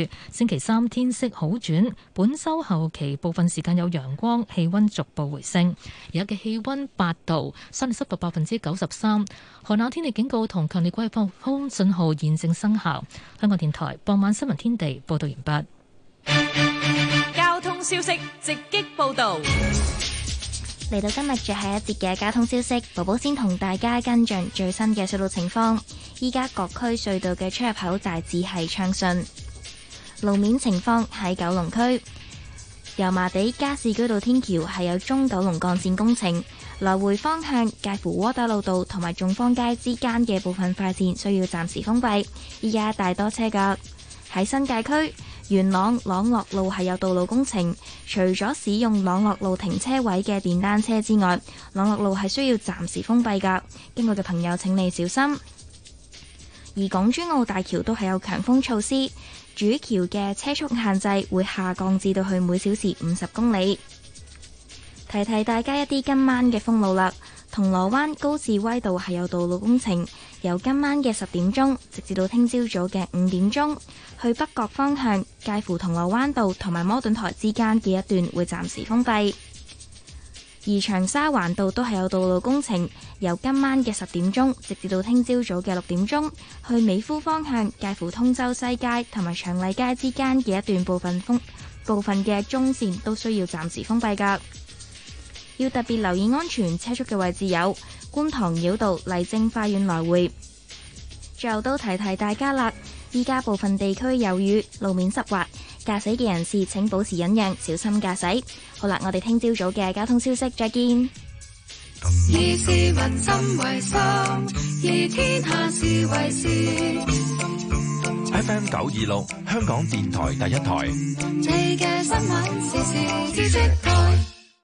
雨。星期三天色好轉，本周後期部分時間有陽光，氣溫逐步回升。而家嘅氣溫8度，相對濕度93%。寒冷天氣警告同強烈季候風信號現正生效。香港電台傍晚新聞天地報道完畢。 交通消息直擊報道。 嚟到今日最後一節嘅交通消息，寶寶先同大家跟進最新嘅隧道情況。依家各區隧道嘅出入口大致係暢順。路面情況喺九龍區油麻地加士居道天橋係有中九龍幹線工程，來回方向介乎窩打老道同埋眾坊街之間嘅部分快線需要暫時封閉，依家大多車㗎。喺新界區元朗朗樂路係有道路工程，除咗使用朗樂路停車位嘅電單車之外，朗樂路係需要暫時封閉㗎，經過嘅朋友請你小心。而港珠澳大橋都係有強風措施，主橋嘅車速限制會下降至到去每小時50公里。提提大家一啲今晚嘅封路啦。銅鑼灣高士威道係有道路工程，由今晚嘅10點鐘直至到聽朝早嘅5點鐘，去北角方向介乎銅鑼灣道同埋摩頓台之間嘅一段會暫時封閉。而長沙灣道都係有道路工程，由今晚嘅10點鐘直至到聽朝早嘅6點鐘，去美孚方向介乎通州西街同埋長麗街之間嘅一段部分嘅中線都需要暫時封閉㗎。要特別留意安全車速嘅位置有觀塘繞道麗晶花園來回。最後都提提大家啦，依家部分地區有雨，路面濕滑，駕駛嘅人士請保持忍讓，小心駕駛。好啦，我哋聽朝早嘅交通消息再見。 以市民心為心，以天下事為事。FM 926，香港電台第一台。你嘅新聞時事知識台。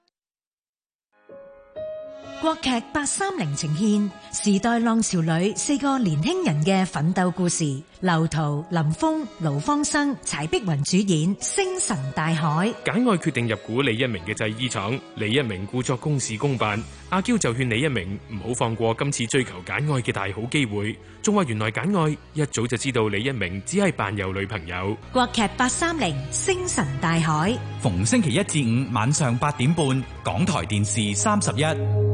國劇830呈現時代浪潮裏4個年輕人嘅奮鬥故事。劉濤、林峰、盧芳生、柴碧雲主演《星辰大海》。 簡愛決定入股李一鳴嘅製衣廠，李一鳴故作公事公辦，阿嬌就勸李一鳴唔好放過今次追求簡愛嘅大好機會，仲話原來簡愛一早就知道李一鳴只係扮有女朋友。 國劇830《星辰大海》， 逢星期一至五晚上8點半，港台電視31。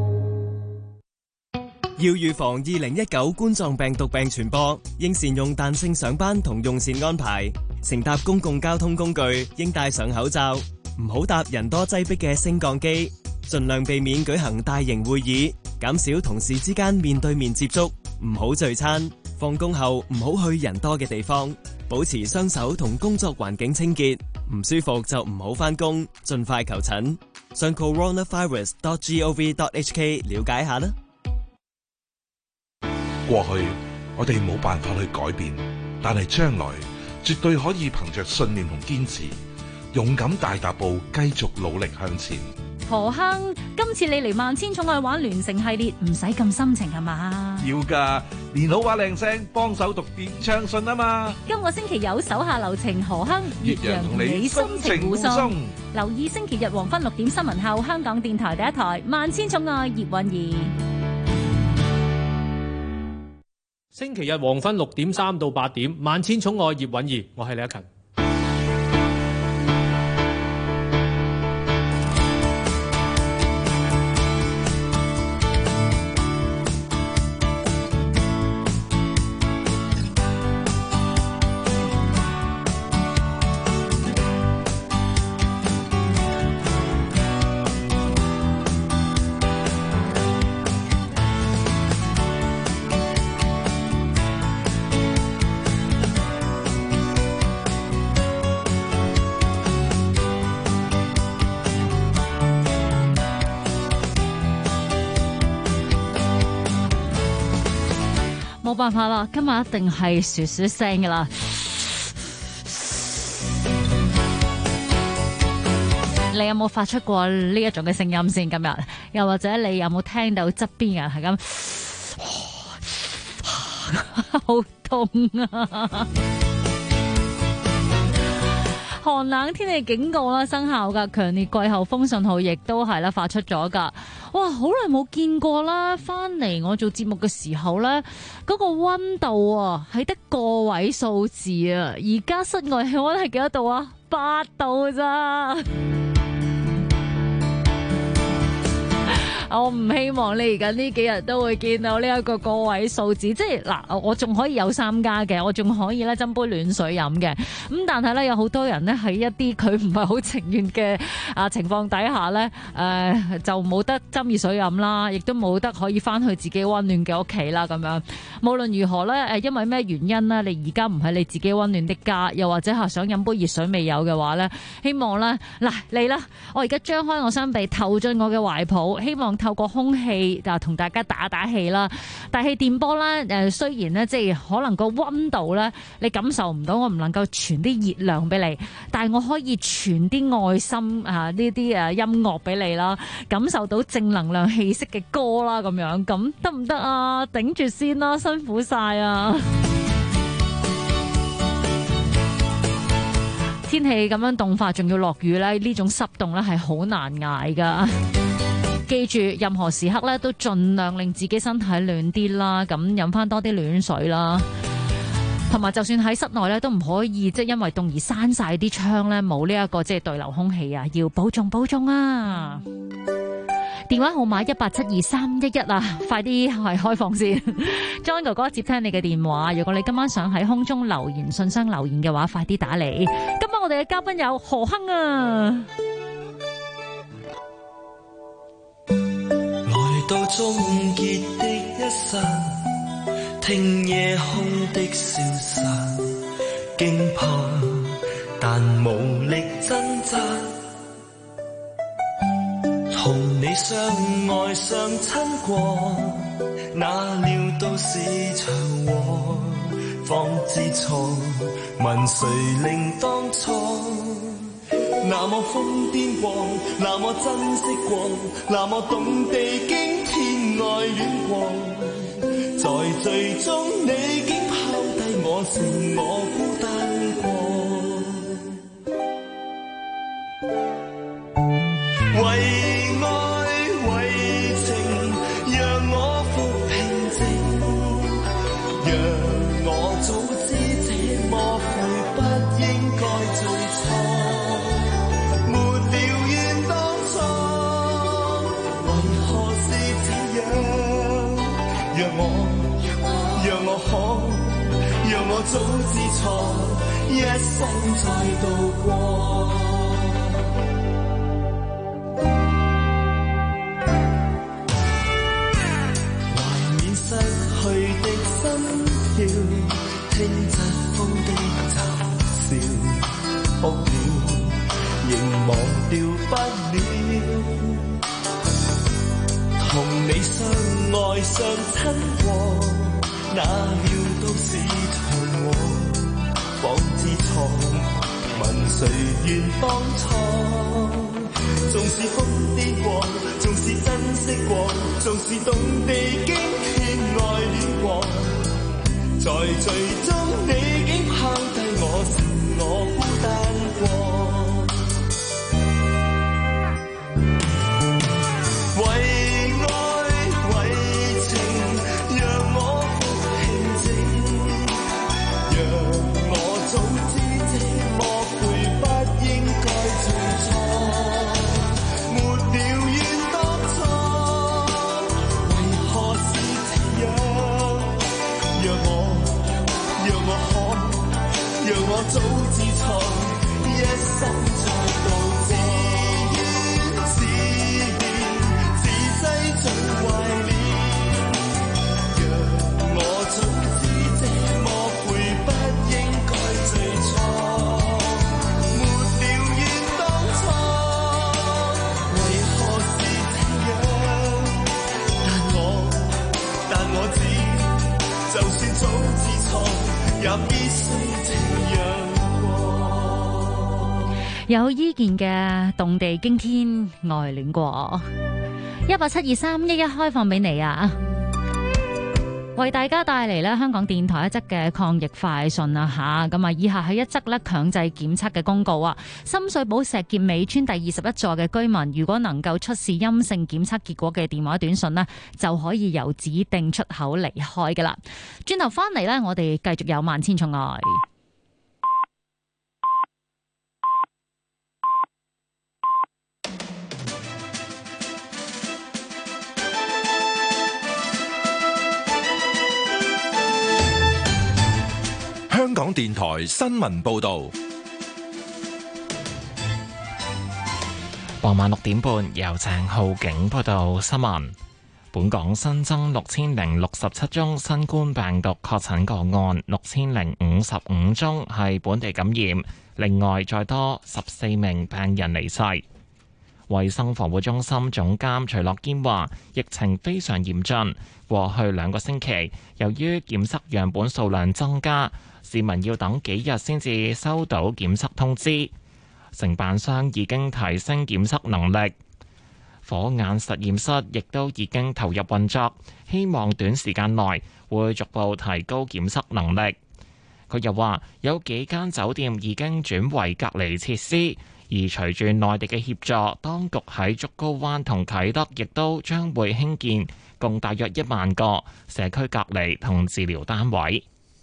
要預防2019冠狀病毒病傳播，應善用彈性上班同用膳安排。乘搭公共交通工具應戴上口罩，唔好搭人多擠迫嘅升降機，盡量避免舉行大型會議，減少同事之間面對面接觸，唔好聚餐。放工後唔好去人多嘅地方，保持雙手同工作環境清潔。唔舒服就唔好返工，盡快求診。上 coronavirus.gov.hk 了解下啦。 過去我哋冇辦法去改變，但係將來絕對可以憑着信念同堅持，勇敢大踏步，繼續努力向前。 何亨，今次你嚟萬千寵愛玩聯成系列，唔使咁深情係嘛？ 要㗎，練好把靚聲，幫手讀點唱信啊嘛！ 今個星期有手下留情，何亨、 越洋同你深情互送。 留意星期日黃昏6點新聞後，香港電台第一台萬千寵愛葉韻儀。 星期日黃昏6點3到8點，萬千寵愛葉韻儀，我係李克勤。 冇辦法啦，今日一定係噓噓聲噶啦。你有冇發出過呢一種嘅聲音先？今日又或者你有冇聽到側邊人係咁？好痛啊！寒寒冷天氣警告啦生效噶，強烈季候風信號亦都係啦發出咗噶。哇，好耐冇見過啦！翻嚟我做節目嘅時候呢，嗰個溫度啊係得個位數字啊，而家室外氣溫係幾多度啊？8度咋？我唔希望你而家呢幾日都會見到呢一個個位數字，即係嗱，我仲可以有3加嘅，我仲可以咧斟杯暖水飲嘅。咁但係咧有好多人咧喺一啲佢唔係好情願嘅情況底下咧，就冇得斟熱水飲啦，亦都冇得可以翻去自己溫暖嘅屋企啦咁樣。無論如何咧，因為咩原因咧，你而家唔喺你自己溫暖的家，又或者係想飲杯熱水未有嘅話咧，希望咧嗱你啦，我而家張開我雙臂，投進我嘅懷抱，希望透過空氣同大家打打氣啦，大氣電波啦。雖然咧即係可能個溫度咧你感受唔到，我唔能夠傳啲熱量俾你，但係我可以傳啲愛心呢啲音樂俾你啦，感受到正能量氣息嘅歌啦，咁樣咁得唔得啊？頂住先啦，辛苦晒啊！天氣咁樣凍化，仲要落雨咧，呢種濕凍咧係好難捱噶。記住，任何時刻咧都盡量令自己身體暖啲啦，咁飲翻多啲暖水啦。同埋就算喺室內咧，都唔可以即係因為凍而閂晒啲窗咧，冇呢一個即係對流空氣啊，要保重保重啊！電話號碼1872311啊，快啲係開放先。John 哥哥接聽你嘅電話，如果你今晚想喺空中留言信箱留言嘅話，快啲打嚟。今晚我哋嘅嘉賓有何鏗啊！ 到終結的一剎，聽夜空的消散，驚怕但無力掙扎，同你相愛相親過，哪料都是場禍，方知錯，問誰令當初那麼瘋癲過，那麼珍惜過，那麼懂地驚天愛戀過，在最終你竟拋低我，剩我孤單過。為愛為情，讓我復平靜，讓我早知這麼悔，不應該最初。讓我早知錯，一生再度過。懷緬失去的心跳，聽疾風的嘲笑，哭了，仍忘掉不了。同你相愛相親過，哪料都是場禍，方知錯，問誰願當初？縱是瘋癲過，縱是珍惜過，縱是懂地驚天愛戀過，在最終你竟拋低我，剩我孤單過。早知錯，一生再度自怨自憐，自製造懷念。讓我早知這麼悔，不應該最初。沒了怨當初，為何是這樣？但我知，就算早知錯，也必須這樣。 有伊健嘅動地驚天愛戀過，1872311開放俾你啊！ 為大家帶嚟咧香港電台一則嘅抗疫快訊啊吓，咁啊以下係一則咧強制檢測嘅公告啊。深水埗石硤尾村第21座嘅居民，如果能夠出示陰性檢測結果嘅電話短信呢，就可以由指定出口離開噶啦。轉頭翻嚟呢，我哋繼續有萬千寵愛。 香港電台新聞報道， 傍晚6點半由鄭浩景報道新聞。本港新增6067宗新冠病毒確診個案，6055宗係本地感染，另外再多14名病人離世。衛生防護中心總監徐樂堅話，疫情非常嚴峻，過去2個星期，由於檢測樣本數量增加，市民要等幾日先至收到檢測通知。承辦商已經提升檢測能力，火眼實驗室亦都已經投入運作，希望短時間內會逐步提高檢測能力。佢又話，有幾間酒店已經轉為隔離設施，而隨住內地嘅協助，當局喺竹篙灣同啟德亦都將會興建共大約1萬個社區隔離同治療單位。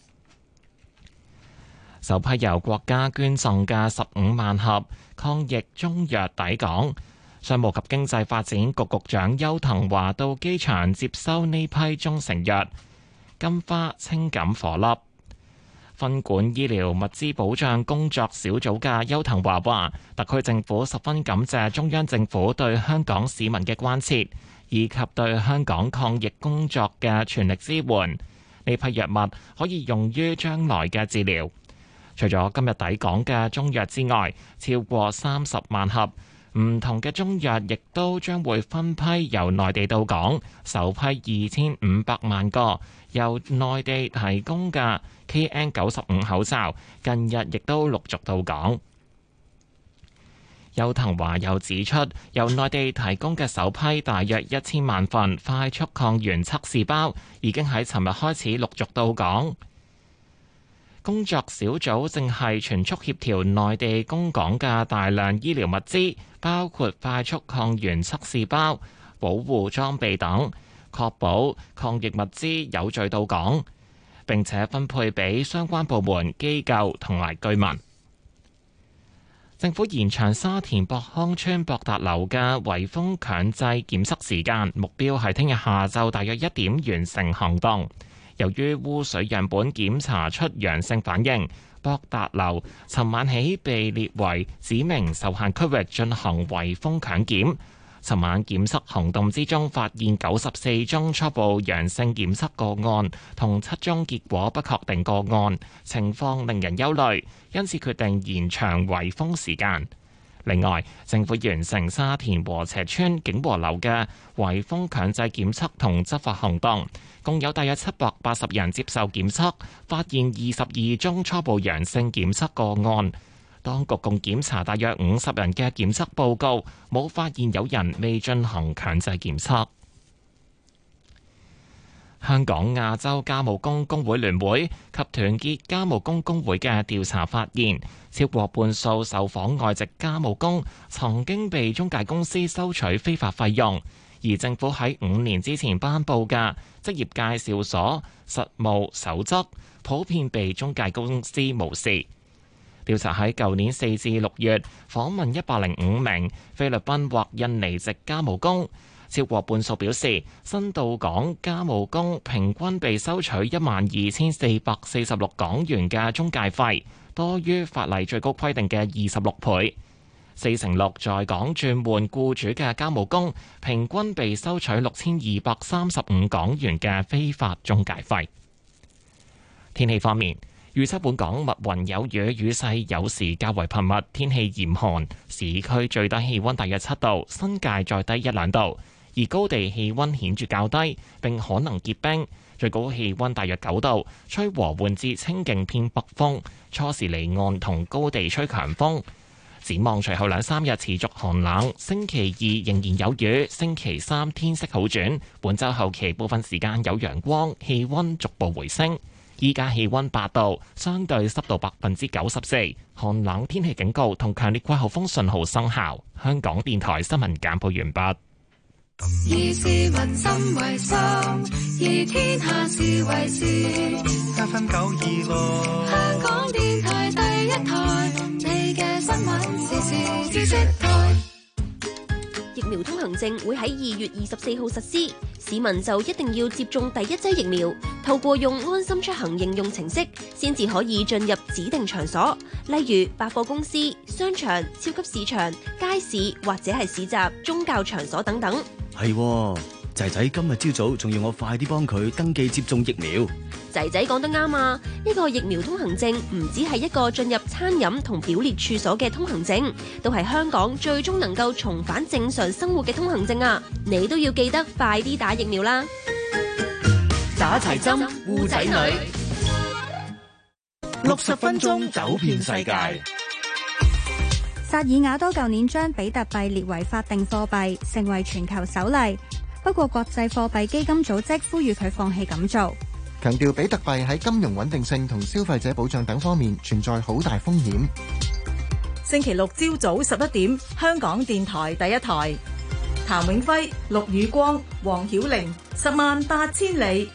首批由國家捐贈嘅15萬盒抗疫中藥抵港，商務及經濟發展局局長邱騰華到機場接收呢批中成藥金花清感顆粒。分管醫療物資保障工作小組嘅邱騰華話，特區政府十分感謝中央政府對香港市民嘅關切，以及對香港抗疫工作嘅全力支援。呢批藥物可以用於將來嘅治療。除咗今日抵港嘅中藥之外，超過30萬盒唔同嘅中藥亦都將會分批由內地到港。首批2500萬個由內地提供嘅 KN95 口罩，近日亦都陸續到港。邱騰華又指出，由內地提供嘅首批大約1000萬份快速抗原測試包，已經喺尋日開始陸續到港。工作小組正係全速協調內地供港嘅大量醫療物資，包括快速抗原測試包、保護裝備等，確保抗疫物資有序到港，並且分配俾相關部門、機構同埋居民。政府延長沙田博康村博達樓嘅圍封強制檢測時間，目標係聽日下晝大約1點完成行動。由於污水樣本檢查出陽性反應，博達樓尋晚起被列為指明受限區域進行圍封強檢。尋晚檢測行動之中，發現94宗初步陽性檢測個案，同7宗結果不確定個案，情況令人憂慮，因此決定延長圍封時間。另外，政府完成沙田禾輋邨景和樓嘅圍封強制檢測同執法行動，共有大約780人接受檢測，發現22宗初步陽性檢測個案。當局共檢查大約50人嘅檢測報告，冇發現有人未進行強制檢測。香港亞洲家務工工會聯會及團結家務工工會嘅調查發現，超過半數受訪外籍家務工曾經被中介公司收取非法費用，而政府喺5年之前頒布嘅職業介紹所實務守則，普遍被中介公司無視。調查喺舊年4至6月訪問105名菲律賓或印尼籍家務工。超過半數表示，新到港家務工平均被收取12,446港元嘅中介費，多於法例最高規定嘅26倍。46%在港轉換僱主嘅家務工，平均被收取6,235港元嘅非法中介費。天氣方面，預測本港密雲有雨，雨勢有時較為頻密，天氣嚴寒，市區最低氣溫大約7度，新界再低1-2度。而高地氣溫顯著較低，並可能結冰，最高氣溫大約9度，吹和緩至清勁偏北風，初時離岸同高地吹強風。 展望隨後2-3日持續寒冷，星期2仍然有雨，星期3天色好轉。本週後期部分時間有陽光，氣溫逐步回升。依家氣溫8度，相對濕度94%，寒冷天氣警告同強烈季候風信號生效。香港電台新聞簡報完畢。 以市民心為心，以天下事為事。7分926，香港電台第一台，你嘅新聞時事知識台。 疫苗通行證會喺2月24號實施，市民就一定要接種第一劑疫苗，透過用安心出行應用程式，先至可以進入指定場所，例如百貨公司、商場、超級市場、街市或者係市集、宗教場所等等。 係，仔仔今日朝早仲要我快啲幫佢登記接種疫苗。 仔仔講得啱啊！呢個疫苗通行證唔只係一個進入餐飲同表列處所嘅通行證，都係香港最終能夠重返正常生活嘅通行證啊！你都要記得快啲打疫苗啦！ 打齊針護仔女 ，60分鐘走遍世界。 薩爾瓦多舊年將比特幣列為法定貨幣，成為全球首例。不過國際貨幣基金組織呼籲佢放棄咁做， 強調比特幣喺金融穩定性同消費者保障等方面存在好大風險。 星期六朝早11點，香港電台第一台，譚永輝、陸宇光、黃曉玲，108000里。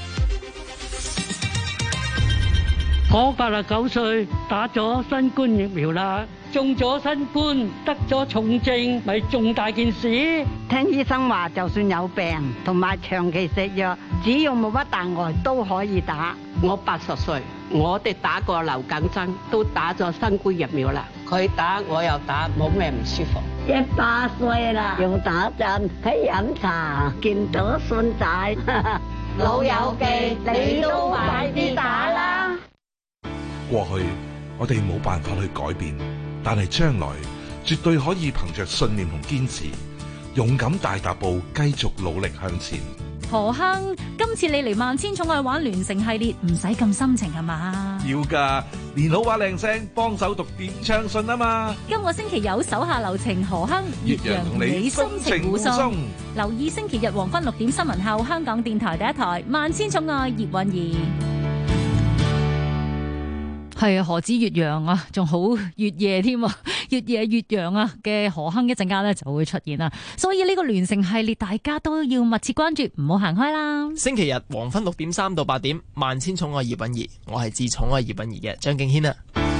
我89歲，打咗新冠疫苗啦，中咗新冠，得咗重症，咪重大件事。 聽醫生話，就算有病同埋長期食藥，只要冇乜大礙都可以打。 我80歲，我哋打過流感針，都打咗新冠疫苗啦。佢打我又打，冇咩唔舒服。 100歲啦，用打針喺飲茶，見到孫仔， 老友記，你都快啲打啦！ 過去我哋冇辦法去改變，但係將來絕對可以憑着信念同堅持，勇敢大踏步，繼續努力向前。 何亨，今次你嚟萬千寵愛玩聯乘系列，唔使咁深情係嘛？ 要噶，年老話靚聲，幫手讀點唱信啊嘛！ 今個星期有手下留情，何亨、岳陽同你深情互送。留意星期日黃昏6點新聞後，香港電台第一台萬千寵愛葉韻儀。係啊，何止越洋啊，仲好越夜添啊，越夜越洋啊嘅何亨一陣間咧就會出現啦，所以呢個聯乘系列大家都要密切關注，唔好行開啦。 星期日黃昏6點3到8點，萬千寵愛葉韻儀，我係至寵愛葉韻儀嘅張敬軒啊。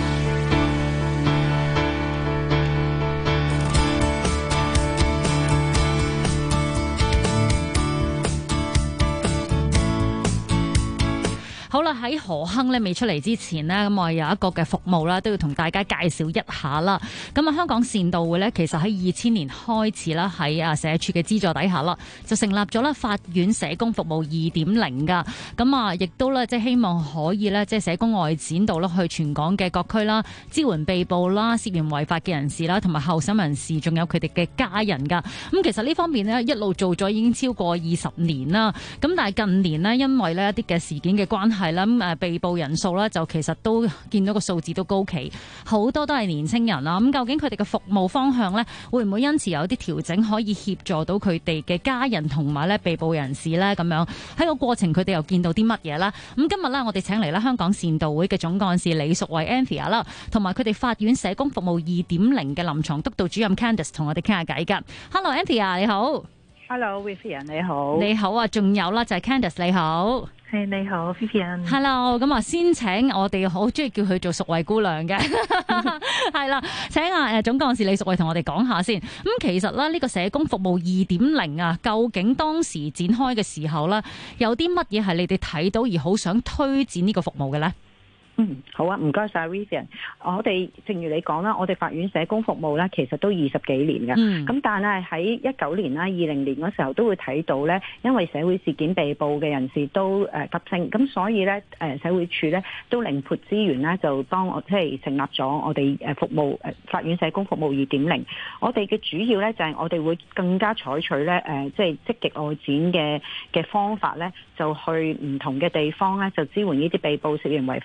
好啦，喺何亨咧未出嚟之前呢，咁我有一個嘅服務啦，都要同大家介紹一下啦。咁啊，香港善道會呢，其實喺2000年開始啦，喺社署嘅資助底下啦，就成立咗啦法院社工服務2.0噶。咁啊，亦都咧即係希望可以咧即係社工外展到啦去全港嘅各區啦，支援被捕啦、涉嫌違法嘅人士啦，同埋候審人士，仲有佢哋嘅家人噶。咁其實呢方面呢，一路做咗已經超過20年啦。咁但係近年呢，因為呢一啲嘅事件嘅關係，係啦，咁被捕人數咧就其實都見到個數字都高企，好多都係年青人啦。咁究竟佢哋嘅服務方向咧，會唔會因此有啲調整，可以協助到佢哋嘅家人同埋咧被捕人士咧？咁樣喺個過程，佢哋又見到啲乜嘢啦？咁今日咧，我哋請嚟咧香港善道會嘅總幹事李淑慧 Anthea 啦，同埋佢哋法院社工服務2.0嘅臨床督導主任 Candice 同我哋傾下偈噶。Hello Anthea 你好。 Hello Vivian 你好。 你好啊，仲有啦就係 Candice 你好。 係你好 Vivian。 Hello， 咁啊先請我哋好中意叫佢做淑慧姑娘嘅，係啦，請總幹事李淑慧同我哋講下先。咁其實咧呢個社工服務2.0啊，究竟當時展開嘅時候咧，有啲乜嘢係你哋睇到而好想推薦呢個服務嘅咧？ 好啊，唔該晒 Vivian。我哋正如你講啦，我哋法院社工服務咧，其實都20幾年嘅。咁但係喺19年啦、20年嗰時候都會睇到咧，因為社會事件被捕嘅人士都急升，咁所以咧社會處咧都靈活資源咧，就幫我即係成立咗我哋服務法院社工服務2.0。我哋嘅主要咧就係我哋會更加採取咧即係積極外展嘅方法咧，就去唔同嘅地方咧，就支援呢啲被捕涉嫌違法嘅人士。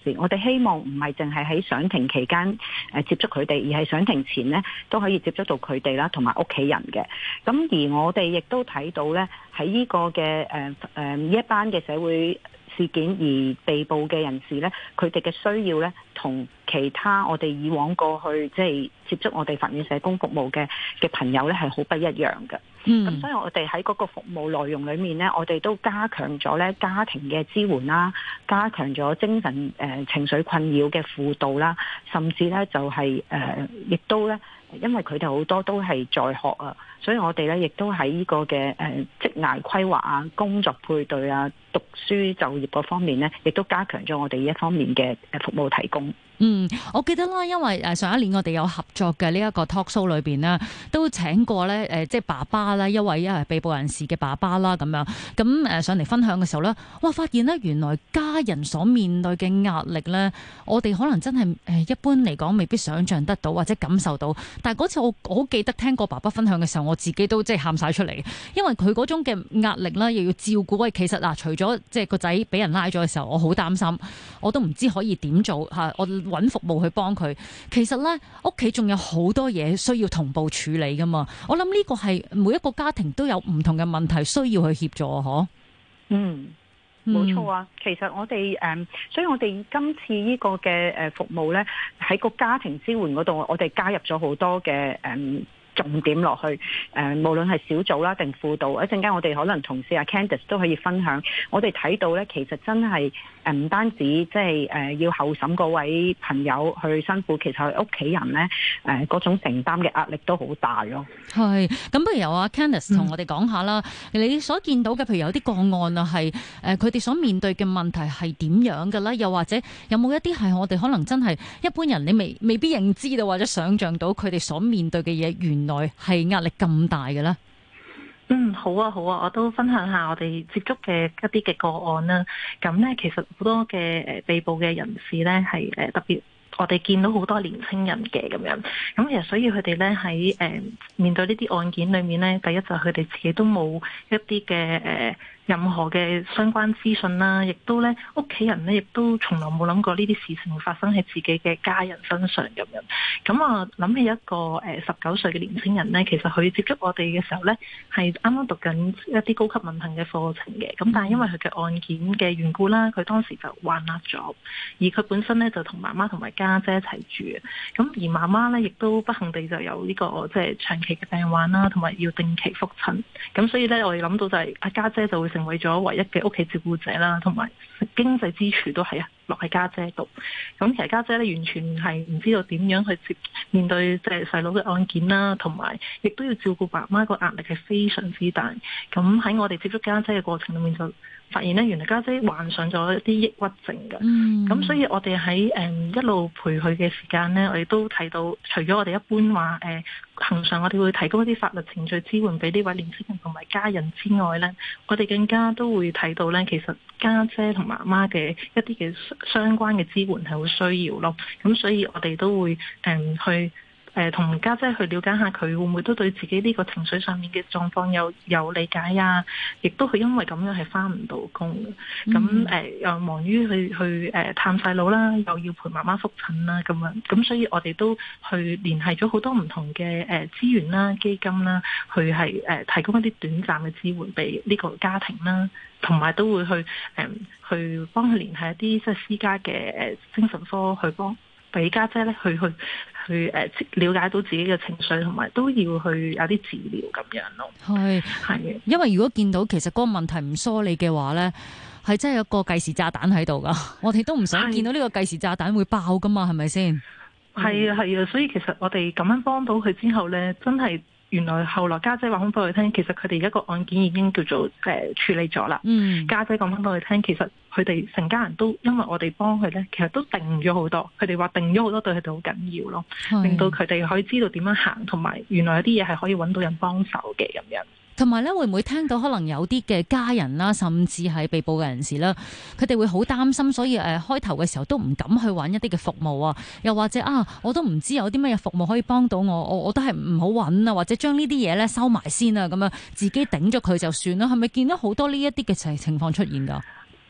士，我哋希望唔係淨係喺上庭期間接觸佢哋，而係上庭前呢都可以接觸到佢哋啦，同埋屋企人嘅。咁而我哋亦都睇到呢，喺呢個嘅呢一班嘅社會事件而被捕嘅人士呢，佢哋嘅需要呢，同其他我哋以往過去即係接觸我哋法院社工服務嘅朋友呢，係好不一樣嘅。咁所以我哋喺嗰個服務內容裏面呢，我哋都加強咗呢家庭嘅支援啦，加強咗精神情緒困擾嘅輔導啦，甚至呢就係亦都呢，因為佢哋好多都係在學啊，所以我哋呢亦都喺呢個嘅職涯規劃啊、工作配對啊、讀書就業嗰方面呢，亦都加強咗我哋呢一方面嘅服務提供。 我記得啦，因為上一年我哋有合作嘅呢一個 talk show 裏邊呢，都請過咧即係爸爸啦，一位被捕人士嘅爸爸啦咁樣，咁上嚟分享嘅時候咧，哇！發現呢，原來家人所面對嘅壓力咧，我哋可能真係一般嚟講未必想像得到或者感受到。但係嗰次我好記得聽過爸爸分享嘅時候，我自己都即係喊晒出嚟，因為佢嗰種嘅壓力啦，又要照顧。喂，其實嗱，除咗即係個仔俾人拉咗嘅時候，我好擔心，我都唔知可以點做嚇，我揾服務去幫佢。其實咧，屋企仲有好多嘢需要同步處理噶嘛。我諗呢個係每一個家庭都有唔同嘅問題需要去協助，嗬。 冇錯啊。其實我哋所以我哋今次呢個嘅服務咧，喺個家庭支援嗰度，我哋加入咗好多嘅重點落去，無論係小組啦定輔導，一陣間我哋可能同事阿 Candice 都可以分享。我哋睇到咧，其實真係唔單止即係要候審嗰位朋友去辛苦，其實佢屋企人咧嗰種承擔嘅壓力都好大咯。 係，咁不如由阿 Candice 同我哋講下啦。你所見到嘅，譬如有啲個案啊，係佢哋所面對嘅問題係點樣嘅咧？又或者有冇一啲係我哋可能真係一般人你未必認知到或者想像到佢哋所面對嘅嘢，原來係壓力咁大嘅咧？ 好啊，我都分享下我哋接觸嘅一啲嘅個案啦。咁咧，其實好多嘅被捕嘅人士咧，係特別我哋見到好多年青人嘅咁樣。咁其實所以佢哋咧喺面對呢啲案件裏面咧，第一就係佢哋自己都冇一啲嘅任何嘅相關資訊啦，亦都咧屋企人咧亦都從來冇諗過呢啲事情會發生喺自己嘅家人身上咁樣。咁我諗起一個19歲嘅年輕人咧，其實佢接觸我哋嘅時候咧，係啱啱讀緊一啲高級文憑嘅課程嘅。咁但係因為佢嘅案件嘅緣故啦，佢當時就患壓咗，而佢本身咧就同媽媽同埋家姐一齊住嘅。咁而媽媽咧亦都不幸地就有呢個即係長期嘅病患啦，同埋要定期覆診。咁所以咧我哋諗到就係阿家姐就會成為咗唯一嘅屋企照顧者啦，同埋經濟支柱都係落喺家姐度。咁其實家姐咧完全係唔知道點樣去面對即係細佬嘅案件啦，同埋亦都要照顧爸媽，個壓力係非常之大。咁喺我哋接觸家姐嘅過程裏面就發現咧，原來家姐患上咗一啲抑鬱症嘅。咁所以我哋喺一路陪佢嘅時間咧，我哋都睇到，除咗我哋一般話恆常我哋會提供一啲法律程序支援俾呢位年輕人同埋家人之外咧，我哋更加都會睇到咧，其實家姐同媽媽嘅一啲嘅相關嘅支援係好需要咯。咁所以我哋都會去同家姐去了解下佢會唔會都對自己呢個情緒上面嘅狀況有理解啊，亦都佢因為咁樣係返唔到工嘅。咁又忙於去探細佬啦，又要陪媽媽覆診啦咁樣。咁所以我哋都去聯繫咗好多唔同嘅資源啦、基金啦，去係提供一啲短暫嘅支援俾呢個家庭啦，同埋都會去幫佢聯繫一啲即係私家嘅精神科去幫俾家姐咧去了解到自己嘅情緒，同埋都要去有啲治療咁樣咯。係， 因為如果見到其實嗰個問題唔梳理嘅話咧，係真係有個計時炸彈喺度噶。我哋都唔想見到呢個計時炸彈會爆噶嘛，係咪先？ 係啊，所以其實我哋咁樣幫到佢之後咧，真係。原來後來家姐話翻俾佢聽，其實佢哋一個案件已經叫做處理咗啦。家姐講翻俾佢聽，其實佢哋成家人都因為我哋幫佢咧，其實都定咗好多。佢哋話定咗好多對佢哋好緊要咯，令到佢哋可以知道點樣行，同埋原來有啲嘢係可以揾到人幫手嘅咁樣。 同埋咧，會唔會聽到可能有啲嘅家人啦，甚至係被捕嘅人士啦，佢哋會好擔心，所以開頭嘅時候都唔敢去揾一啲嘅服務啊，又或者我都唔知有啲乜嘢服務可以幫到我都係唔好揾啊，或者將呢啲嘢咧收埋先啊，咁樣自己頂咗佢就算啦。係咪見到好多呢一啲嘅情況出現㗎？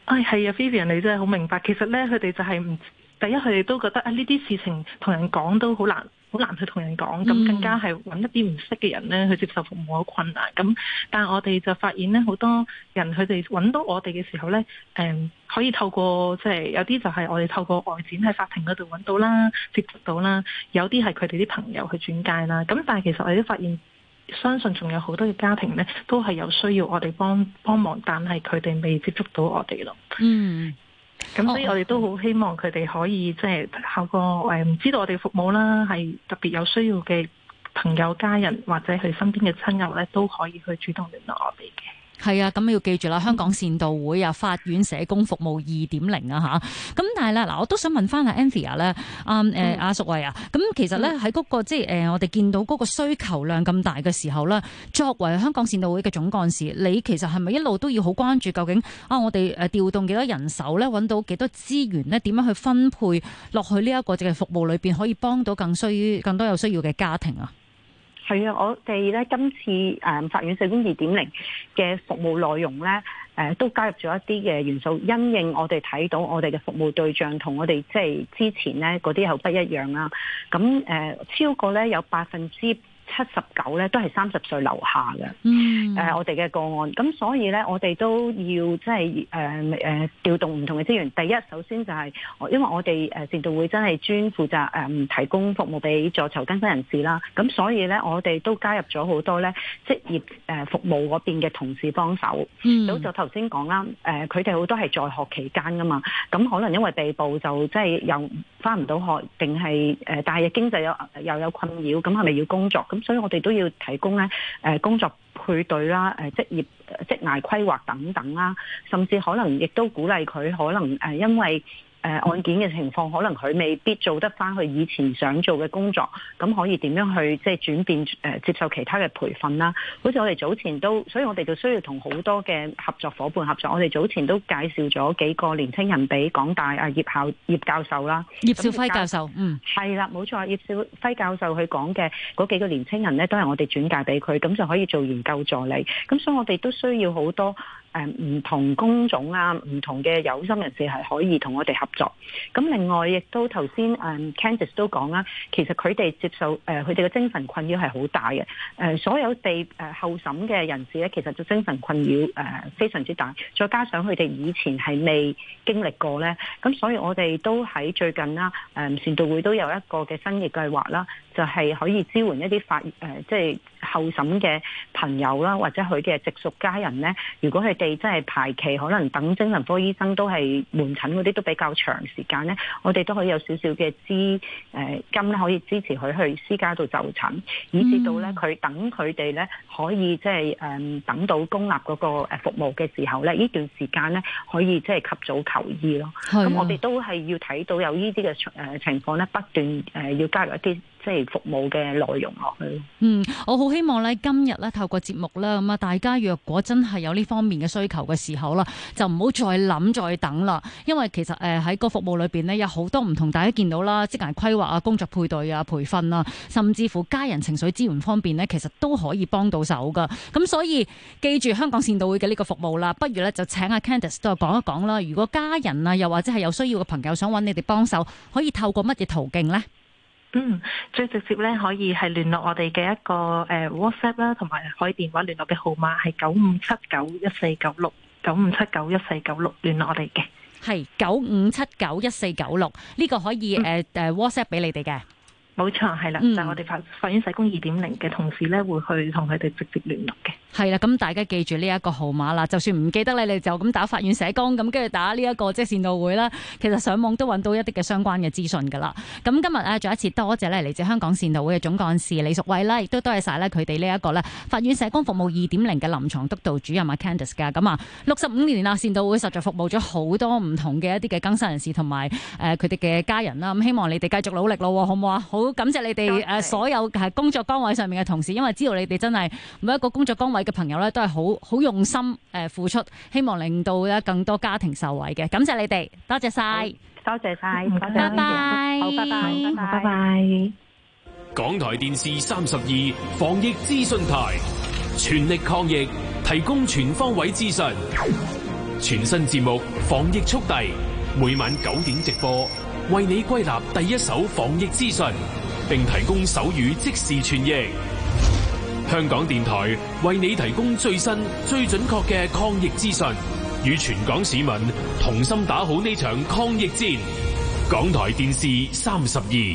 係啊 Vivian 你真係好明白。其實咧，佢哋就係第一，佢哋都覺得呢啲事情同人講都好難去同人講，咁更加係揾一啲唔識嘅人咧去接受服務好困難。咁但係我哋就發現咧，好多人佢哋揾到我哋嘅時候咧，可以透過即係有啲就係我哋透過外展喺法庭嗰度揾到啦，接觸到啦，有啲係佢哋啲朋友去轉介啦。咁但係其實我哋都發現，相信仲有好多嘅家庭咧，都係有需要我哋幫忙，但係佢哋未接觸到我哋咯。咁所以我哋都好希望佢哋可以即係透過知道我哋服務啦，係特別有需要嘅朋友、家人或者佢身邊嘅親友咧，都可以去主動聯絡我哋嘅。 係啊，咁要記住啦，香港善導會啊，法院社工服務 2.0 啊吓。咁但係咧，嗱，我都想問翻阿 Anthea 咧，阿淑慧啊，咁其實咧喺嗰個即係我哋見到嗰個需求量咁大嘅時候咧，作為香港善導會嘅總幹事，你其實係咪一路都要好關注究竟我哋調動幾多人手咧，揾到幾多資源咧，點樣去分配落去呢一個嘅服務裏邊，可以幫到更多有需要嘅家庭啊？ 係啊，我哋咧今次法院社工 2.0 嘅服務內容咧，都加入咗一啲嘅元素，因應我哋睇到我哋嘅服務對象同我哋即係之前咧嗰啲係不一樣啦。咁超過咧有79%咧都係30歲樓下嘅，我哋嘅個案。咁所以咧，我哋都要即係調動唔同嘅資源。第一，首先就係因為我哋善導會真係專負責提供服務俾在囚更生人士啦。咁所以咧，我哋都加入咗好多咧職業服務嗰邊嘅同事幫手。咁就頭先講啦，佢哋好多係在學期間噶嘛，咁可能因為被捕就即係又返唔到學，定係但係經濟又有困擾，咁係咪要工作？咁所以我哋都要提供咧工作配對啦、職涯規劃等等啦，甚至可能亦都鼓勵佢可能因為案件嘅情況，可能佢未必做得翻佢以前想做嘅工作，咁可以點樣去即係轉變接受其他嘅培訓啦？好似我哋早前都，所以我哋就需要同好多嘅合作夥伴合作。我哋早前都介紹咗幾個年青人俾港大葉教授啦， 葉兆輝教授， 係啦，冇錯，葉兆輝教授佢講嘅嗰幾個年青人咧，都係我哋轉介俾佢，咁就可以做研究助理。咁所以我哋都需要好多唔同工種啊，唔同嘅有心人士係可以同我哋合作。咁另外亦都頭先Candice 都講啦，其實佢哋接受佢哋嘅精神困擾係好大嘅。所有被候審嘅人士咧，其實就精神困擾非常之大，再加上佢哋以前係未經歷過咧，咁所以我哋都喺最近啦，善導會都有一個嘅新嘅計劃啦，就係可以支援一啲即係候審嘅朋友啦，或者佢嘅直屬家人咧，如果佢哋真係排期，可能等精神科醫生都係門診嗰啲都比較長時間咧，我哋都可以有少少嘅金咧，可以支持佢去私家度就診，以至到咧佢等佢哋咧可以即係等到公立嗰個服務嘅時候咧，呢段時間咧可以即係及早求醫咯。咁我哋都係要睇到有呢啲嘅情況咧，不斷要加入一啲即係服務嘅內容落去。 我好希望咧今日咧透過節目啦，咁啊大家若果真係有呢方面嘅需求嘅時候啦，就唔好再諗再等啦，因為其實喺個服務裏邊呢，有好多唔同，大家見到啦，職涯規劃啊、工作配對啊、培訓啊，甚至乎家人情緒支援方面呢，其實都可以幫到手噶。咁所以記住香港善導會嘅呢個服務啦，不如咧就請阿 Candice 都講一講啦。如果家人啊，又或者係有需要嘅朋友想揾你哋幫手，可以透過乜嘢途徑呢？ 最直接咧可以係聯絡我哋嘅一個WhatsApp 啦，同埋可以電話聯絡嘅號碼係95791496 95791496聯絡我哋嘅， 係95791496呢個可以WhatsApp 俾你哋嘅。 冇錯，係啦，就係我哋法院社工 2.0 嘅同事咧，會去同佢哋直接聯絡嘅。 係啦，咁大家記住呢一個號碼啦，就算唔記得你哋就咁打法院社工，咁跟住打呢一個即係善導會啦。其實上網都揾到一啲嘅相關嘅資訊噶啦。咁今日再一次多謝咧嚟自香港善導會嘅總幹事李淑慧啦，亦都多謝晒咧佢哋呢一個咧法院社工服務 2.0 嘅臨床督導主任阿 Candice 噶。咁65年啦，善導會實在服務咗好多唔同嘅一啲嘅更生人士同埋佢哋嘅家人啦。咁希望你哋繼續努力咯，好唔好啊？好感謝你哋所有係工作崗位上面嘅同事，因為知道你哋真係每一個工作崗位嘅朋友咧，都係好用心付出，希望令到咧更多家庭受惠嘅。感謝你哋，多謝晒， 多謝晒， 拜拜， 好，拜拜， 拜拜。 港台電視32防疫資訊台，全力抗疫，提供全方位資訊。 全新節目防疫速遞，每晚9點直播，為你歸納第一手防疫資訊，並提供手語即時傳譯。香港電台為你提供最新、最準確嘅抗疫資訊，與全港市民同心打好呢場抗疫戰。港台電視32。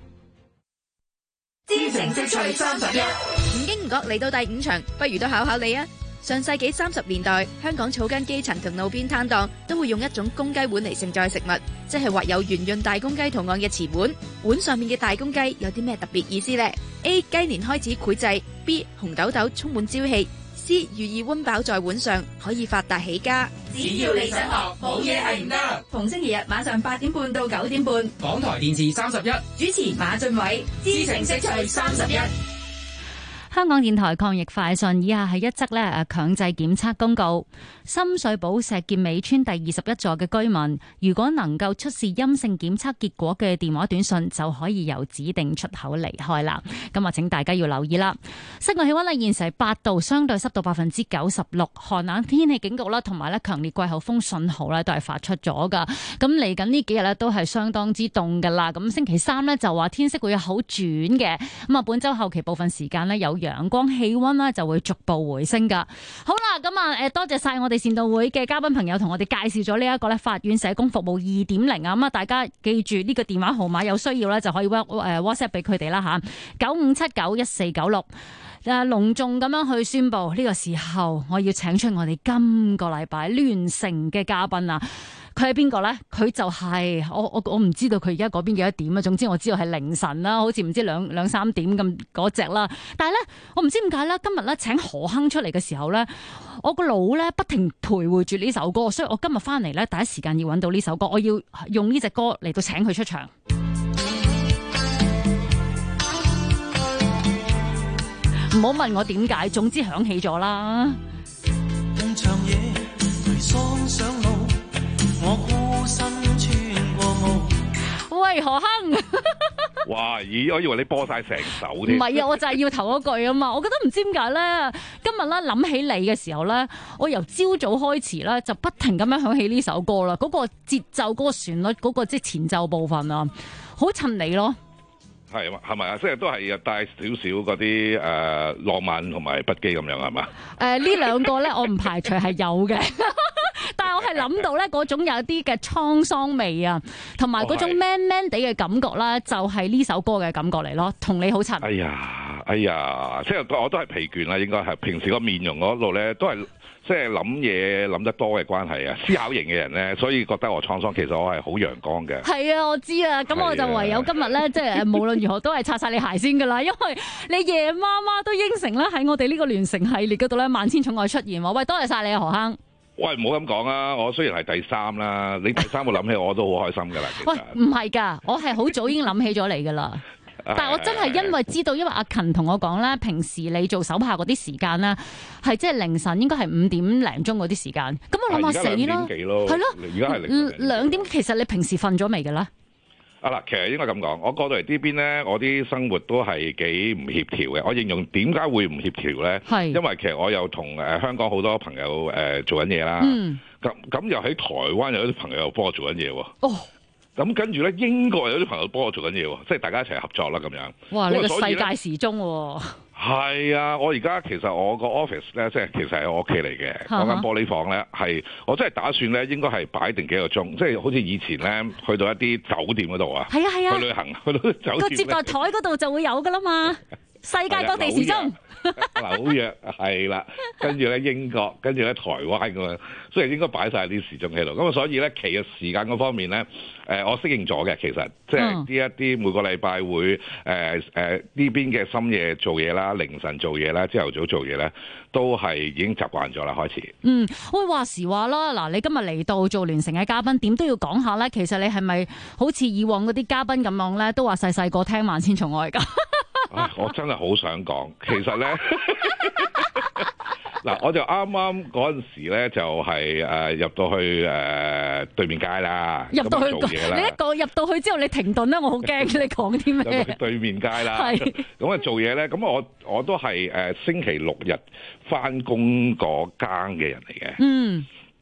知情識趣31，唔經唔覺嚟到第5場，不如都考考你啊！上世紀30年代，香港草根基層同路邊攤檔都會用一種公雞碗嚟盛載食物，即係畫有圓潤大公雞圖案嘅瓷碗。碗上面嘅大公雞有啲咩特別意思呢？ A. 雞年開始繪製， B. 紅豆豆充滿朝氣， C. 寓意溫飽在碗上，可以發達起家。 只要你想學，冇嘢係唔得。 逢星期日晚上8點半到9點半， 港台電視31， 主持馬俊偉，知情識趣31。 香港電台抗疫快訊，以下係一則強制檢測公告。深水埗石硤尾村第21座嘅居民，如果能夠出示陰性檢測結果嘅電話短信，就可以由指定出口離開啦。咁啊，請大家要留意啦。室外氣溫現時係8度，相對濕度96%，寒冷天氣警告啦，同埋強烈季候風信號咧都係發出咗噶。咁嚟緊呢幾日咧都係相當之凍噶啦。咁星期3咧就話天色會有好轉嘅。咁啊，本周後期部分時間咧有陽光，氣溫咧就會逐步回升噶。好啦，咁啊，多謝晒我哋善導會嘅嘉賓朋友同我哋介紹咗呢一個咧法院社工服務2.0啊。咁啊，大家記住呢個電話號碼，有需要咧就可以 WhatsApp 俾佢哋啦吓，95791496。隆重咁樣去宣布呢個時候，我要請出我哋今個禮拜聯成嘅嘉賓啊！佢係邊個咧？佢就係我唔知道佢而家嗰邊幾多點啊！總之我知道係凌晨啦，好似唔知兩三點咁嗰隻啦。但係咧，我唔知點解咧，今日咧請何鏗出嚟嘅時候咧，我個腦咧不停徘徊住呢首歌，所以我今日翻嚟咧第一時間要揾到呢首歌，我要用呢隻歌嚟到請佢出場。唔好問我點解，總之響起咗啦。喂，何鏗！ 哇，咦，我以為你播晒成首添。 唔係啊，我就係要頭嗰句啊嘛。我覺得唔知點解咧，今日咧諗起你嘅時候咧，我由朝早開始咧就不停咁樣響起呢首歌啦。嗰個節奏、嗰個旋律、嗰個即係前奏部分啊，好襯你咯。 係咪啊？即係都係帶少少嗰啲浪漫同埋不羈咁樣係嘛？ 呢兩個咧，我唔排除係有嘅，但係我係諗到咧嗰種有啲嘅滄桑味啊，同埋嗰種 man 地嘅感覺啦，就係呢首歌嘅感覺嚟咯，同你好襯。 哎呀，即係我都係疲倦啦，應該係平時個面容嗰度咧都係。即係諗嘢諗得多嘅關係啊，思考型嘅人咧，所以覺得我滄桑，其實我係好陽光嘅。係啊，我知啊，咁我就唯有今日咧，即係無論如何都係擦晒你鞋先噶啦，因為你夜媽媽都應承咧喺我哋呢個聯成系列嗰度咧，萬千寵愛出現喎。喂，多謝晒你啊，何鏗。喂，唔好咁講啊！我雖然係第3啦，你第3我諗起我都好開心噶啦。喂，唔係㗎，我係好早已經諗起咗你㗎啦。但係我真係因為知道，因為阿勤同我講咧，平時你做手帕嗰啲時間咧，係即係凌晨應該係5點零鐘嗰啲時間。咁我諗下死啦，係咯，而家係2點。其實你平時瞓咗未嘅咧？嗱，其實應該咁講，我過到嚟呢邊咧，我啲生活都係幾唔協調嘅。我形容點解會唔協調咧？係因為其實我又同香港好多朋友做緊嘢啦。咁又喺台灣有啲朋友又幫我做緊嘢喎。哦。咁跟住咧，英國有啲朋友幫我做緊嘢喎，即係大家一齊合作啦咁樣。哇！你個世界時鐘喎。係啊，我而家其實我個 office 咧，即係其實係我屋企嚟嘅。嗰間玻璃房咧，係我真係打算咧，應該係擺定幾個鐘，即係好似以前咧，去到一啲酒店嗰度啊。係啊係啊。去旅行去到酒店。個接待台嗰度就會有噶啦嘛。世界各地時鐘。紐約係啦，跟住咧英國，跟住咧台灣咁樣，所以應該擺晒啲時鐘喺度。咁啊，所以咧其實時間嗰方面咧，我適應咗嘅。其實即係呢一啲每個禮拜會呢邊嘅深夜做嘢啦，凌晨做嘢啦，朝頭早做嘢咧，都係已經習慣咗啦。開始。喂，話時話啦，嗱，你今日嚟到做聯成嘅嘉賓，點都要講下咧。其實你係咪好似以往嗰啲嘉賓咁樣咧，都話細細個聽萬千寵愛㗎？我真係好想講，其實咧，嗱，我就啱啱嗰陣時咧，就係入到去對面街啦，入到去做嘢啦。你一講入到去之後，你停頓咧，我好驚你講啲咩？入到去對面街啦，係咁啊做嘢咧，咁我都係星期6日返工嗰間嘅人嚟嘅。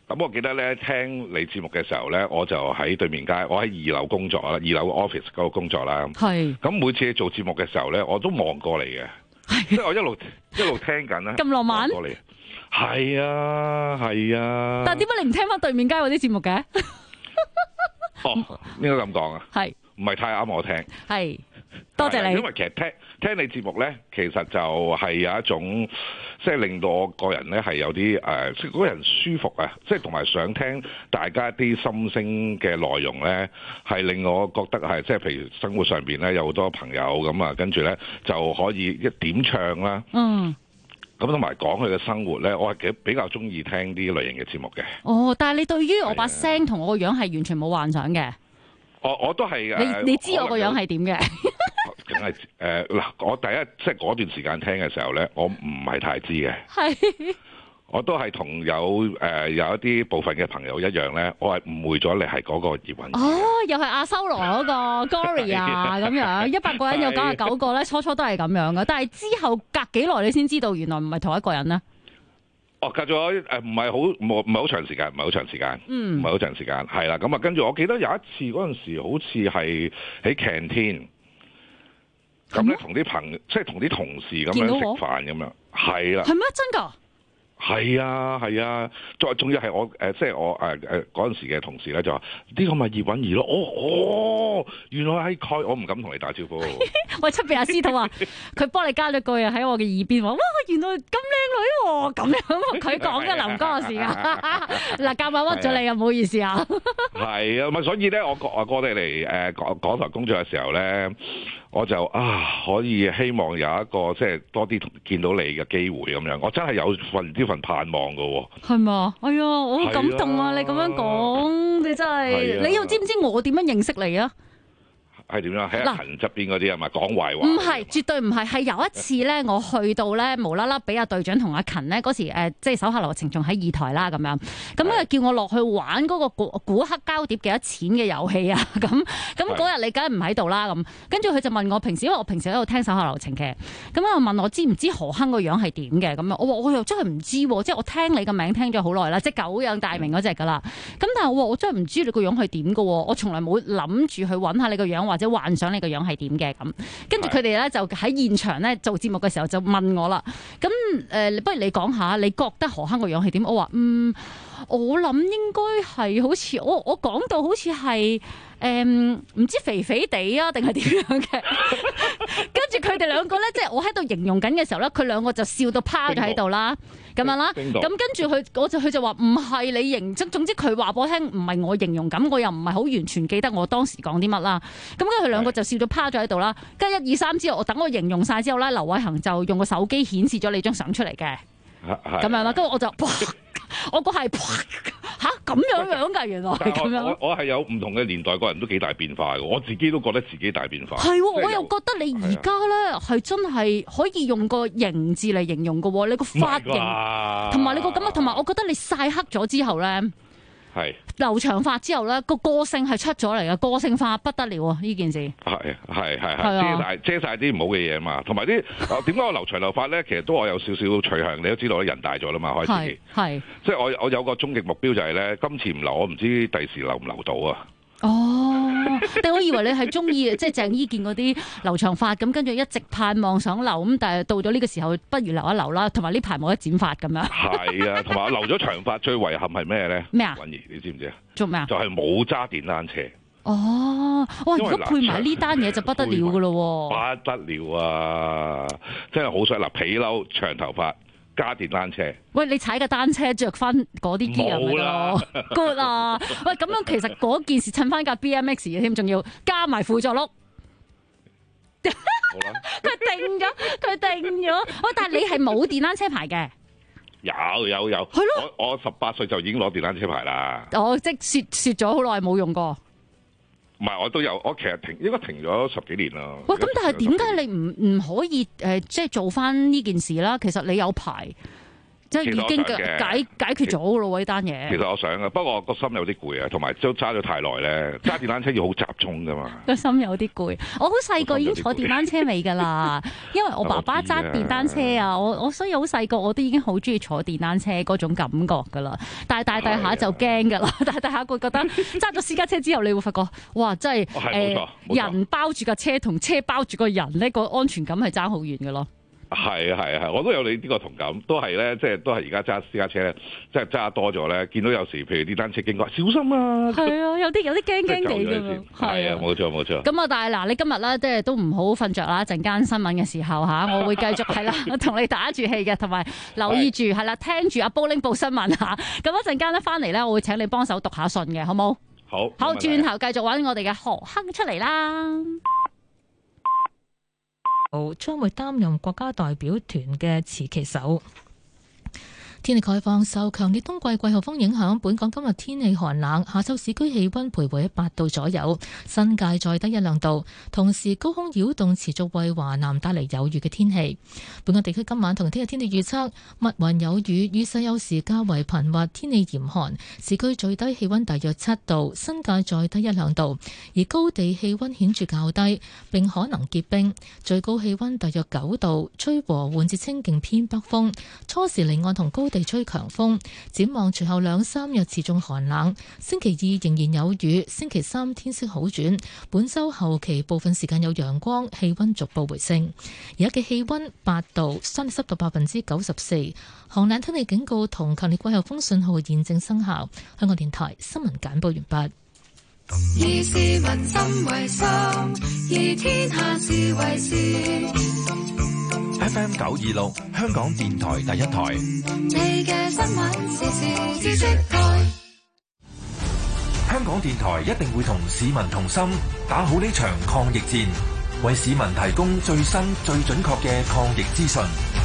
咁我記得咧，聽你節目嘅時候咧，我就喺對面街，我喺2樓工作啦，2樓 office 嗰個工作啦。係。咁每次你做節目嘅時候咧，我都望過嚟嘅，即係我一路聽緊啦。 咁浪漫。 過嚟。係啊，係啊。 但係點解你唔聽翻對面街嗰啲節目嘅？ 哦，應該咁講啊。 係。 唔係太啱我聽。係。多謝你。因為其實聽你節目咧，其實就係有一種，即係令到我個人咧係有啲即係嗰個人舒服啊！即係同埋想聽大家啲心聲嘅內容咧，係令我覺得係即係譬如生活上邊咧有好多朋友咁啊，跟住咧就可以一點唱啦。嗯。咁同埋講佢嘅生活咧，我係比較中意聽啲類型嘅節目嘅。 哦，但係你對於我把聲同我個樣係完全冇幻想嘅。 我都係你知我個樣係點嘅？ 梗係嗱，我第一即係嗰段時間聽嘅時候咧，我唔係太知嘅。係。我都係同有一啲部分嘅朋友一樣咧，我係誤會咗你係嗰個葉韻儀。 哦，又係阿修羅嗰個 Gloria 咁樣，100個人有99個咧，初初都係咁樣嘅，但係之後隔幾耐你先知道原來唔係同一個人咧。 哦，隔咗唔係好長時間，唔係好長時間，唔係好長時間，係啦。咁啊，跟住我記得有一次嗰陣時，好似係喺 canteen，咁咧同啲即係同啲同事咁樣食飯咁樣，係啦。 係咩？真㗎？ 係啊，係啊，仲要係我即係我嗰陣時嘅同事咧就話呢個咪葉韻儀咯，哦，原來係佢，我唔敢同你打招呼。 喂，出邊阿司徒啊，佢幫你加咗句啊喺我嘅耳邊話，哇，原來咁靚女喎，咁樣佢講嘅林哥事啊，嗱，夾硬屈咗你啊，唔好意思啊。係啊，咪所以咧，我過嚟港台工作嘅時候咧，我就可以希望有一個即係多啲見到你嘅機會咁樣，我真係有份盼望㗎喎。係嘛？哎呀，我好感動啊！你咁樣講，你真係，你又知唔知我點樣認識你啊？係點樣？喺阿陳側邊嗰啲係咪講壞話？唔係，絕對唔係。係有一次咧，我去到咧，無啦啦俾阿隊長同阿勤咧嗰時即係手下留情仲喺2台啦咁樣，咁咧叫我落去玩嗰個估黑膠碟幾多錢嘅遊戲啊！咁嗰日你梗係唔喺度啦咁，跟住佢就問我平時，因為我平時喺度聽手下留情嘅，咁啊問我知唔知何鏗個樣係點嘅？咁啊，我話我又真係唔知喎，即係我聽你個名聽咗好耐啦，即係久仰大名嗰隻㗎啦。咁但係我真係唔知你個樣係點㗎喎，我從來冇諗住去揾下你個樣或者幻想你個樣係點嘅咁，跟住佢哋咧就喺現場咧做節目嘅時候就問我啦。咁不如你講下，你覺得何鏗個樣係點？我話我諗應該係好似我講到好似係唔知肥肥地啊，定係點樣嘅？跟住佢哋兩個咧，即係我喺度形容緊嘅時候咧，佢兩個就笑到趴咗喺度啦，咁樣啦。咁跟住佢就話唔係你形容，總之佢話俾我聽唔係我形容咁，我又唔係好完全記得我當時講啲乜啦。咁跟住佢兩個就笑到趴咗喺度啦。跟住1、2、3之後，我等我形容晒之後咧，劉偉恒就用個手機顯示咗你張相出嚟嘅，咁樣啦。跟住我就我個係咁樣㗎，原來係咁樣。我係有唔同嘅年代，個人都幾大變化嘅。我自己都覺得自己大變化。係，我又覺得你而家咧係真係可以用個型字嚟形容嘅喎。你個髮型同埋你個咁啊，同埋我覺得你曬黑咗之後咧，係留長髮之後咧，個性係出咗嚟嘅，個性化不得了啊！呢件事係遮晒啲唔好嘅嘢嘛，同埋啲點解我留長頭髮咧？其實都我有少少取向，你都知道我人大咗啦嘛，開始係即係我有個終極目標就係咧，今次唔留，我唔知第時留唔留到啊！哦，但我以為你係中意即係鄭伊健嗰啲留長髮咁，跟住一直盼望想留咁，但係到咗呢個時候，不如留一留啦。同埋呢排冇得剪髮咁樣。係啊，同埋我留咗長髮最遺憾係咩咧？咩啊？韻儀，你知唔知啊？做咩啊？就係冇揸電單車。哦，哇！如果配埋呢單嘢就不得了噶咯喎！不得了啊！真係好想嗱，皮褸、長頭髮。加電單車，喂！你踩個單車着翻嗰啲 gear 咪得咯 ，good 啊！喂，咁樣其實嗰件事襯翻架 BMX 嘅添，仲要加埋輔助轆。好啦，佢定咗。喂，但係你係冇電單車牌嘅？有。係咯，我18歲就已經攞電單車牌啦。我即係蝕咗好耐冇用過。唔係，我都有，我其實應該停咗10幾年啦。喂，咁但係點解你唔可以即係做翻呢件事啦？其實你有牌， 即係已經解決咗㗎咯喎呢單嘢。 其實我想嘅，不過個心有啲攰啊，同埋都揸咗太耐咧。揸電單車要好集中㗎嘛。 個心有啲攰。我好細個已經坐電單車尾㗎啦，因為我爸爸揸電單車啊，我所以好細個我都已經好中意坐電單車嗰種感覺㗎啦。但係大下就驚㗎啦，大下會覺得揸咗私家車之後，你會發覺哇，真係人包住架車同車包住個人呢個安全感係爭好遠㗎咯。 係啊，我都有你呢個同感，都係咧，即係都係而家揸私家車咧，即係揸多咗咧，見到有時譬如啲單車經過，小心啊！係啊，有啲驚地㗎嘛。係啊，冇錯。咁啊，但係嗱，你今日咧即係都唔好瞓着啦，陣間新聞嘅時候嚇，我會繼續係啦，同你打住氣嘅，同埋留意住係啦，聽住阿煲拎報新聞嚇。咁一陣間咧翻嚟咧，我會請你幫手讀下信嘅，好冇？好，轉頭繼續揾我哋嘅何亨出嚟啦。 將會擔任國家代表團嘅持旗手。天氣概況，受強烈冬季季候風影響，本港今日天氣寒冷，下晝市區氣溫徘徊喺8度左右，新界再低1-2度。同時高空擾動持續為華南帶嚟有雨嘅天氣。本港地區今晚同聽日天氣預測，密雲有雨，雨勢有時較為頻密，天氣嚴寒，市區最低氣溫大約7度，新界再低1-2度，而高地氣溫顯著較低，並可能結冰，最高氣溫大約9度，吹和緩至清勁偏北風，初時離岸同高地吹強風，展望隨後2-3日持續寒冷，星期2仍然有雨，星期3天色好轉，本周後期部分時間有陽光，氣溫逐步回升。而家嘅氣溫8度，相對濕度94%，寒冷天氣警告同強烈季候風信號現正生效。香港電台新聞簡報完畢。 以市民心為心，以天下事為事。 FM 926香港電台第一台。 你嘅新聞時事知識台。 香港電台一定會同市民同心，打好呢場抗疫戰，為市民提供最新最準確嘅抗疫資訊。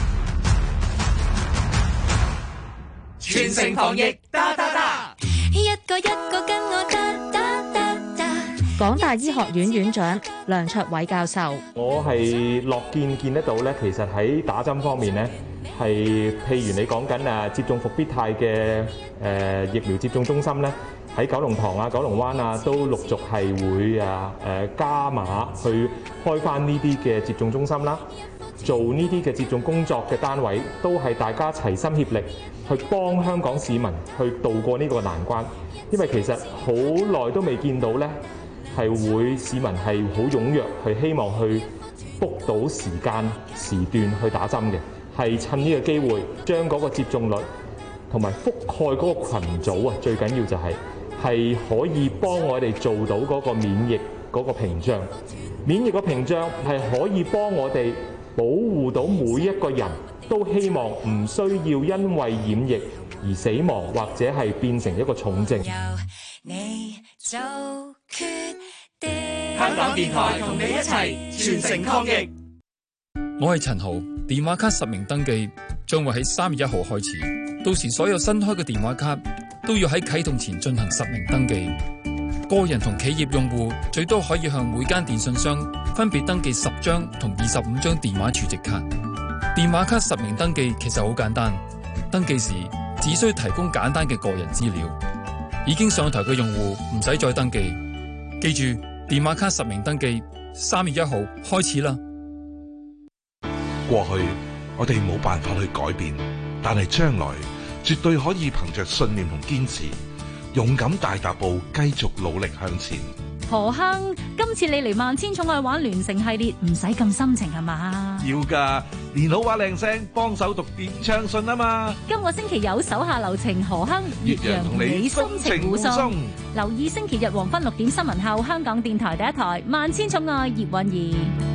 全城防疫，噠噠噠！ 一個跟我噠噠噠噠。 港大醫學院院長梁卓偉教授， 我係樂見得到咧，其實喺打針方面咧，係譬如你講緊接種復必泰嘅疫苗接種中心咧，喺九龍塘啊、九龍灣啊，都陸續係會加碼去開返呢啲嘅接種中心啦。做呢啲嘅接種工作嘅單位，都係大家齊心協力去幫香港市民去渡過呢個難關。因為其實好耐都未見到咧，係會市民係好踴躍去希望去 book 到時間時段去打針嘅，係趁呢個機會將嗰個接種率同埋覆蓋嗰個群組啊，最緊要就係可以幫我哋做到嗰個免疫嗰個屏障。免疫個屏障係可以幫我哋保護到每一個人，都希望唔需要因為染疫而死亡，或者係變成一個重症。 你做決定。 香港電台同你一齊全城抗疫。 我係陳豪，電話卡實名登記將會喺3月1號開始，到時所有新開嘅電話卡都要喺啟動前進行實名登記。個人同企業用戶最多可以向每間電信商分別登記10張同25張電話儲值卡。電話卡實名登記其實好簡單，登記時只需提供簡單嘅個人資料。已經上台嘅用戶唔使再登記。記住，電話卡實名登記3月1號開始啦。 過去我哋冇辦法去改變，但係將來絕對可以憑着信念同堅持，勇敢大踏步，繼續努力向前。 何亨，今次你嚟萬千寵愛玩聯乘系列，唔使咁深情係嘛？ 要㗎，練好話靚聲，幫手讀點唱信啊嘛！ 今個星期有手下留情，何亨、岳陽同你深情互送。留意星期日黃昏6點新聞後，香港電台第一台萬千寵愛葉韻儀。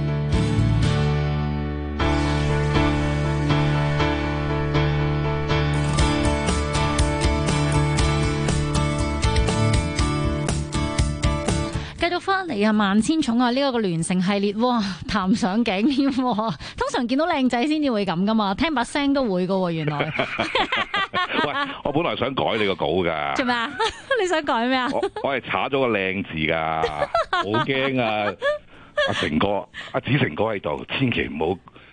繼續翻嚟啊！萬千寵愛呢一個聯乘系列，哇，談上頸添。通常見到靚仔先至會咁噶嘛，聽把聲都會噶。原來， 喂，我本來想改你個稿噶。 做咩啊？你想改咩啊？ 我係查咗個靚字噶，好驚啊！阿成哥、阿子成哥喺度，千祈唔好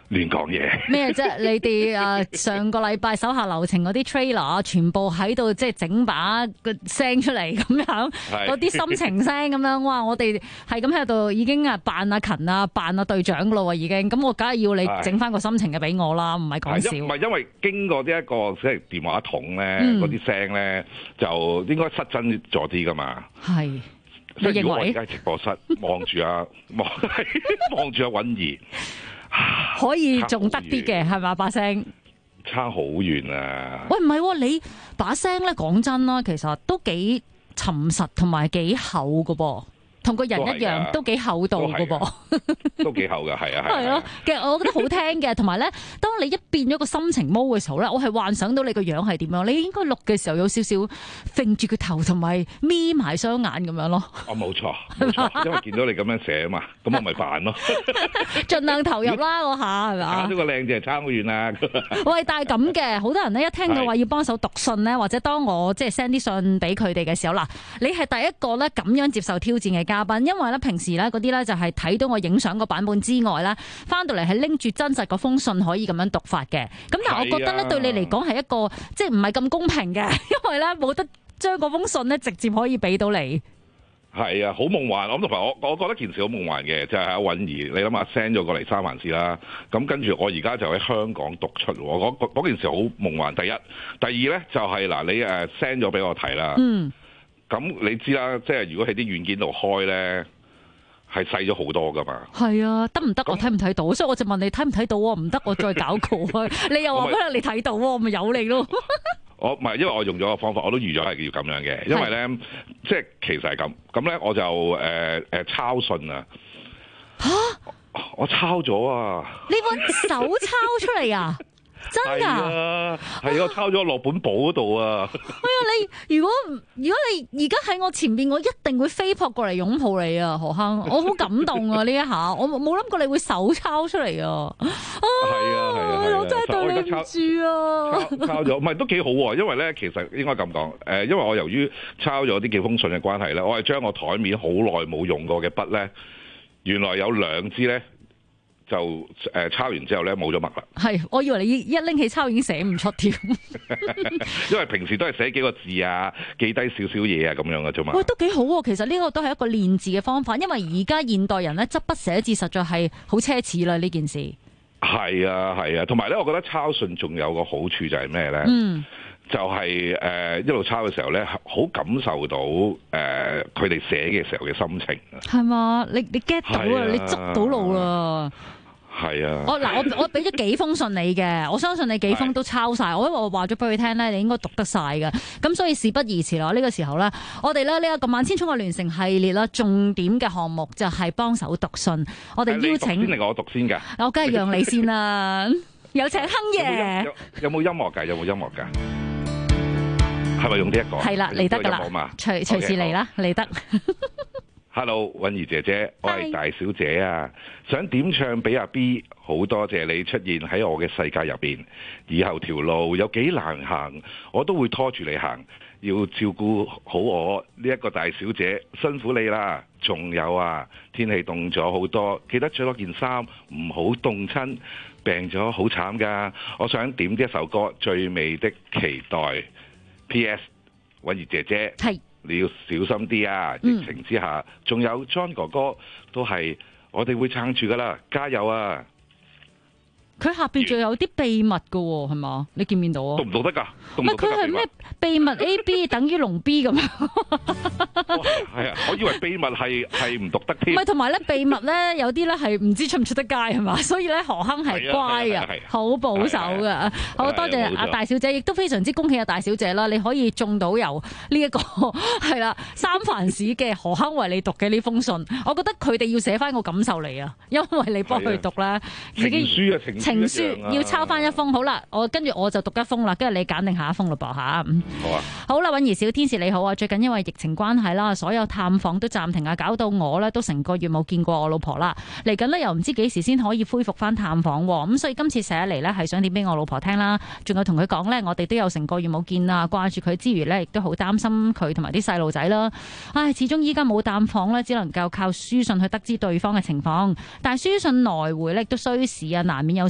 亂講嘢咩啫？你哋上個禮拜手下留情嗰啲 trailer 全部喺度即係整把個聲出嚟咁樣，嗰啲心情聲咁樣，哇！我哋係咁喺度已經扮阿勤啊，扮阿隊長噶咯喎已經，咁我梗係要你整翻個心情嘅俾我啦，唔係講笑。 唔係因為經過呢一個即係電話筒咧，嗰啲聲咧就應該失真咗啲噶嘛。係。即係如果我而家喺直播室望住望住阿允兒， 可以仲得啲嘅係咪把聲？ 差好遠啊！ 喂，唔係喎，你把聲咧講真啦，其實都幾沉實同埋幾厚噶噃。同個人一樣都幾厚道㗎噃， 都幾厚㗎，係啊， 係咯。其實我覺得好聽嘅，同埋咧，當你一變咗個心情毛嘅時候咧，我係幻想到你個樣係點樣。你應該錄嘅時候有少少揈住個頭同埋眯埋雙眼咁樣咯。 哦，冇錯，冇錯，因為見到你咁樣寫啊嘛，咁我咪扮咯。 盡量投入啦，嗰下係咪？ 打咗個靚字差好遠啦。 喂，但係咁嘅，好多人咧一聽到話要幫手讀信咧，或者當我即係 send 啲信俾佢哋嘅時候，嗱，你係第一個咧咁樣接受挑戰嘅嘉賓，因為咧平時咧嗰啲咧就係睇到我影相個版本之外咧，翻到嚟係拎住真實嗰封信可以咁樣讀法嘅。咁但係我覺得咧對你嚟講係一個即係唔係咁公平嘅，因為咧冇得將嗰封信咧直接可以俾到你。 係啊，好夢幻。我同埋我覺得件事好夢幻嘅，就係阿允兒，你諗下 send 咗過嚟三藩市啦，咁跟住我而家就喺香港讀出，嗰件事好夢幻。第一，第二咧就係嗱，你send 咗俾我睇啦。嗯。咁你知啦，即係如果喺啲軟件度開咧，係細咗好多噶嘛。係啊，得唔得？我睇唔睇到？所以我就問你睇唔睇到啊？唔得，我再搞過啊。你又話可能你睇到，我咪有你咯。我唔係，因為我用咗個方法，我都預咗係要咁樣嘅。因為咧，即係其實係咁咧，我就抄信啊。嚇！我抄咗啊！你揾手抄出嚟啊？真㗎？ 係啊，我抄咗落本簿嗰度啊！係啊，你如果你而家喺我前邊，我一定會飛撲過嚟擁抱你啊，何坑！我好感動啊！呢一下，我冇諗過你會手抄出嚟啊！係啊，我真係對你唔住啊！ 抄咗，唔係都幾好喎，因為咧，其實應該咁講，因為我由於抄咗啲幾封信嘅關係咧，我係將我台面好耐冇用過嘅筆咧，原來有2支咧。就抄完之後咧冇咗墨啦。係，我以為你一拎起抄已經寫唔出添。因為平時都係寫幾個字啊，記低少少嘢啊咁樣嘅啫嘛。喂，都幾好喎！其實呢個都係一個練字嘅方法，因為而家現代人咧執筆寫字實在係好奢侈啦呢件事。係啊，係啊，同埋咧，我覺得抄信仲有個好處就係咩咧？嗯。就係一路抄嘅時候咧，好感受到佢哋寫嘅時候嘅心情。係嘛？你 get 到啊？你捉到路啦！係啊！我俾咗幾封信你嘅，我相信你幾封都抄晒。我因為我話咗俾佢聽咧，你應該讀得晒嘅。咁所以事不宜遲啦，呢個時候咧，我哋咧呢一個萬千寵愛聯乘系列啦，重點嘅項目就係幫手讀信。我哋邀請先嚟我讀先㗎。我梗係讓你先啦。有請亨爺。有冇音樂㗎？有冇音樂㗎？係咪用呢一個？係啦，嚟得噶啦，隨時嚟啦，嚟得。Hello， 允兒姐姐，我係大小姐啊，想點唱俾阿 B， 好多謝你出現喺我嘅世界入邊。以後條路有幾難行，我都會拖住你行。要照顧好我呢一個大小姐，辛苦你啦。仲有啊，天氣凍咗好多，記得着多件衫，唔好凍親。病咗好慘噶，我想點呢一首歌《最美的期待》。P.S. 允兒姐姐，係你要小心啲啊！疫情之下，仲有 John 哥哥都係我哋會撐住噶啦，加油啊！佢下邊仲有啲秘密噶喎，係嘛？你見唔見到啊？讀唔讀得㗎？唔係佢係咩秘密 A.B. 等於龍 B 咁樣？係啊，我以為秘密係唔讀得添。唔係同埋咧，秘密咧有啲咧係唔知出唔出得街係嘛？所以咧何坑係乖嘅，好保守嘅。好多謝阿大小姐，亦都非常之恭喜阿大小姐啦！你可以中到由呢一個係啦三藩市嘅何坑為你讀嘅呢封信，我覺得佢哋要寫翻個感受嚟啊，因為你幫佢讀咧，自己情書要抄翻一封。好啦，跟住我就讀一封啦，跟住你揀定下一封咯噃吓。好啊。好啦，允兒小天使你好啊，最近因為疫情關係啦，所有探訪都暫停啊，搞到我咧都成個月冇見過我老婆啦。嚟緊咧又唔知幾時先可以恢復翻探訪，咁所以今次寫嚟咧係想點俾我老婆聽啦，仲有同佢講咧，我哋都有成個月冇見啦，掛住佢之餘咧，亦都好擔心佢同埋啲細路仔啦。唉，始終依家冇探訪咧，只能夠靠書信去得知對方嘅情況，但係書信來回咧都需時啊，難免有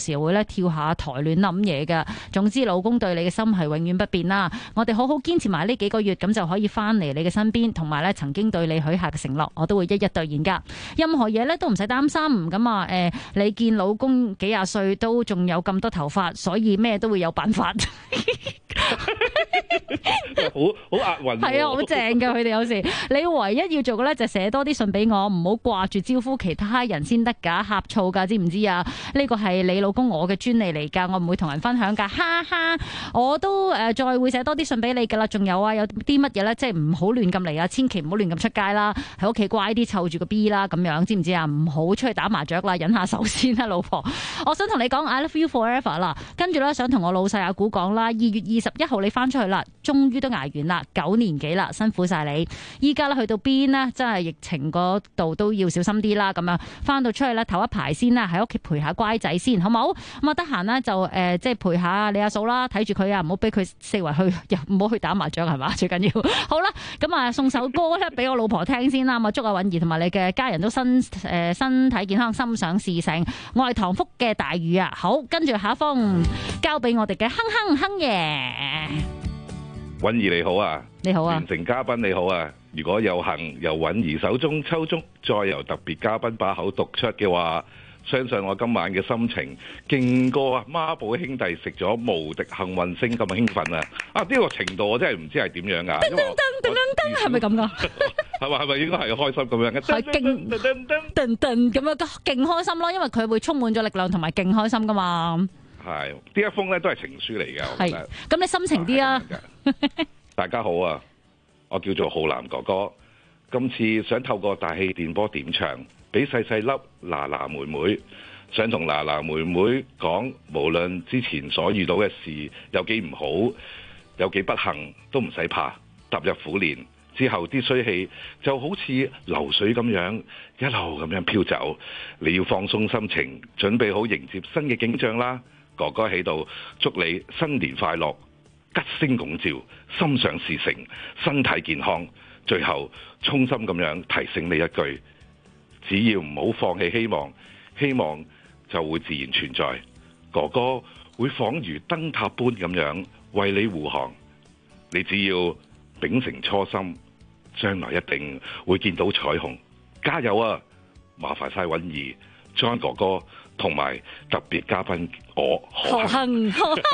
時會咧跳下台亂諗嘢嘅。總之老公對你嘅心係永遠不變啦。我哋好好堅持埋呢幾個月，咁就可以翻嚟你嘅身邊，同埋咧曾經對你許下嘅承諾，我都會一一兌現噶。任何嘢咧都唔使擔心。咁啊你見老公幾廿歲都仲有咁多頭髮，所以咩都會有辦法。 好押韻。 係啊，好正噶佢哋有時。你唯一要做嘅咧就寫多啲信俾我，唔好掛住招呼其他人先得噶，呷醋噶，知唔知啊？呢個係你老公我嘅專利嚟噶，我唔會同人分享噶，哈哈。我都再會寫多啲信俾你噶啦。仲有啊，有啲乜嘢咧，即係唔好亂咁嚟啊，千祈唔好亂咁出街啦，喺屋企乖啲湊住個 B 啦，咁樣知唔知啊？唔好出去打麻雀啦，忍下手先啦，老婆。我想同你講 I love you forever 啦，跟住咧想同我老細阿古講啦，2月21號你翻出去啦，終於都捱完啦，9年幾啦，辛苦晒你。依家咧去到邊呢？真係疫情嗰度都要小心啲啦。咁樣翻到出去咧，唞一排先啦，喺屋企陪下乖仔先，好冇？咁啊得閒呢，就即係陪下你阿嫂啦，睇住佢啊，唔好俾佢四圍去，又唔好去打麻雀係嘛？最緊要好啦。咁啊送首歌咧俾我老婆聽先啦。咁啊祝阿允兒同埋你嘅家人都身體健康，心想事成。我係唐福嘅大魚啊。好，跟住下一封交俾我哋嘅亨爺。 允兒你好啊， 你好啊， 完成嘉賓你好啊。如果有幸由允兒手中抽中，再由特別嘉賓把口讀出嘅話，相信我今晚嘅心情勁過孖寶兄弟食咗無敵幸運星咁興奮啊！啊呢個程度我真係唔知係點樣噶。 噔係咪咁噶？ 係咪應該係開心咁樣嘅？ 係勁咁樣勁開心咯，因為佢會充滿咗力量同埋勁開心噶嘛。 係呢一封咧都係情書嚟嘅。 係咁你心情啲啊！ 大家好啊，我叫做浩南哥哥，今次想透過大氣電波點唱俾細細粒嗱嗱妹妹，想同嗱嗱妹妹講，無論之前所遇到嘅事有幾唔好，有幾不幸，都唔使怕。踏入虎年之後，啲衰氣就好似流水咁樣一路咁樣飄走，你要放鬆心情，準備好迎接新嘅景象啦。哥哥喺度祝你新年快樂，吉星拱照，心想事成，身體健康。最後衷心咁樣提醒你一句，只要唔好放棄希望，希望就會自然存在。哥哥會仿如燈塔般咁樣為你護航，你只要秉承初心，將來一定會見到彩虹。加油啊！麻煩晒允兒、John 哥哥同埋特別嘉賓我何亨。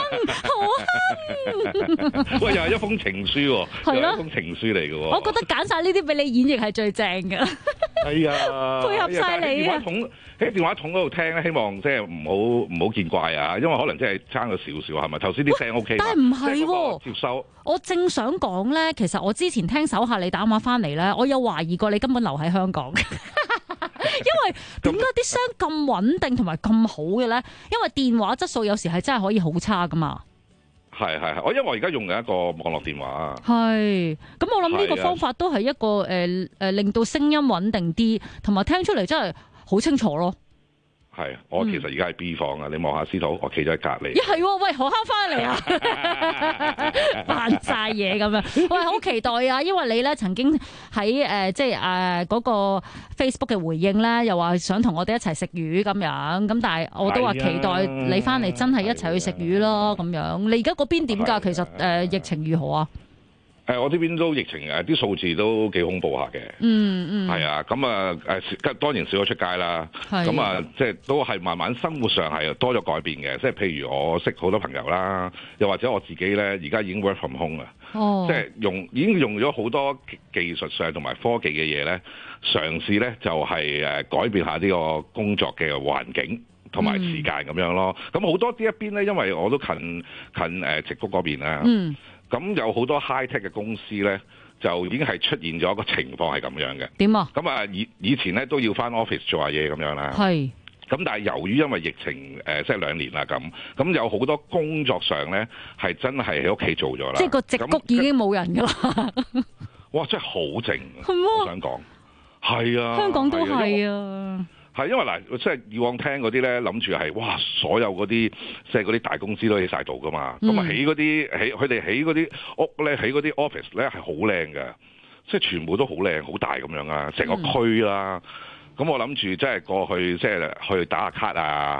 喂，又係一封情書喎，又係一封情書嚟嘅喎。 我覺得揀晒呢啲俾你演繹係最正嘅。 係啊， 配合晒你啊！ 喺電話筒嗰度聽咧，希望即係唔好見怪啊，因為可能真係爭咗少少係咪？頭先啲聲 OK， 但係唔係喎， 接收。 我正想講咧，其實我之前聽手下你打電話翻嚟咧，我有懷疑過你根本留喺香港。因為點解啲聲咁穩定同埋咁好嘅咧？因為電話質素有時係真係可以好差噶嘛。 係，因為我而家用緊一個網絡電話。 係，咁我諗呢個方法都係一個令到聲音穩定啲，同埋聽出嚟真係好清楚咯。 係，我其實而家喺 B 房啊，你望下司徒，我企咗喺隔離。 係喎，喂，何坑翻嚟啊？扮晒嘢咁樣，喂，好期待啊！因為你咧曾經喺即係嗰個 Facebook 嘅回應咧，又話想同我哋一齊食魚咁樣，咁但係我都話期待你翻嚟真係一齊去食魚咯咁樣。你而家嗰邊點㗎？其實疫情如何啊？ 我呢邊都疫情啲數字都幾恐怖下嘅。係啊，咁啊當然少咗出街啦。咁啊，即係都係慢慢生活上係多咗改變嘅。即係譬如我識好多朋友啦，又或者我自己咧，而家已經 work from home 啦。即係已經用咗好多技術上同埋科技嘅嘢咧，嘗試咧就係改變下呢個工作嘅環境同埋時間咁樣咯。咁好多呢一邊咧，因為我都近矽谷嗰邊啦。咁有好多 high tech 嘅公司咧，就已經係出現咗一個情況係咁樣嘅。 點啊？ 咁啊，以前咧都要返 office 做下嘢咁樣啦。係。咁但係由於因為疫情即係2年啦咁有好多工作上咧係真係喺屋企做咗啦。 即係個矽谷已經冇人㗎啦。 哇！真係好靜，我想講。係啊。 香港都係啊。 係因為嗱，即係以往聽嗰啲咧，諗住係哇，所有嗰啲即係嗰啲大公司都喺晒度噶嘛。咁啊，起嗰啲佢哋起嗰啲屋咧，起嗰啲 office 咧係好靚嘅，即係全部都好靚好大咁樣啊，成個區啦。咁我諗住即係過去即係去打下卡啊，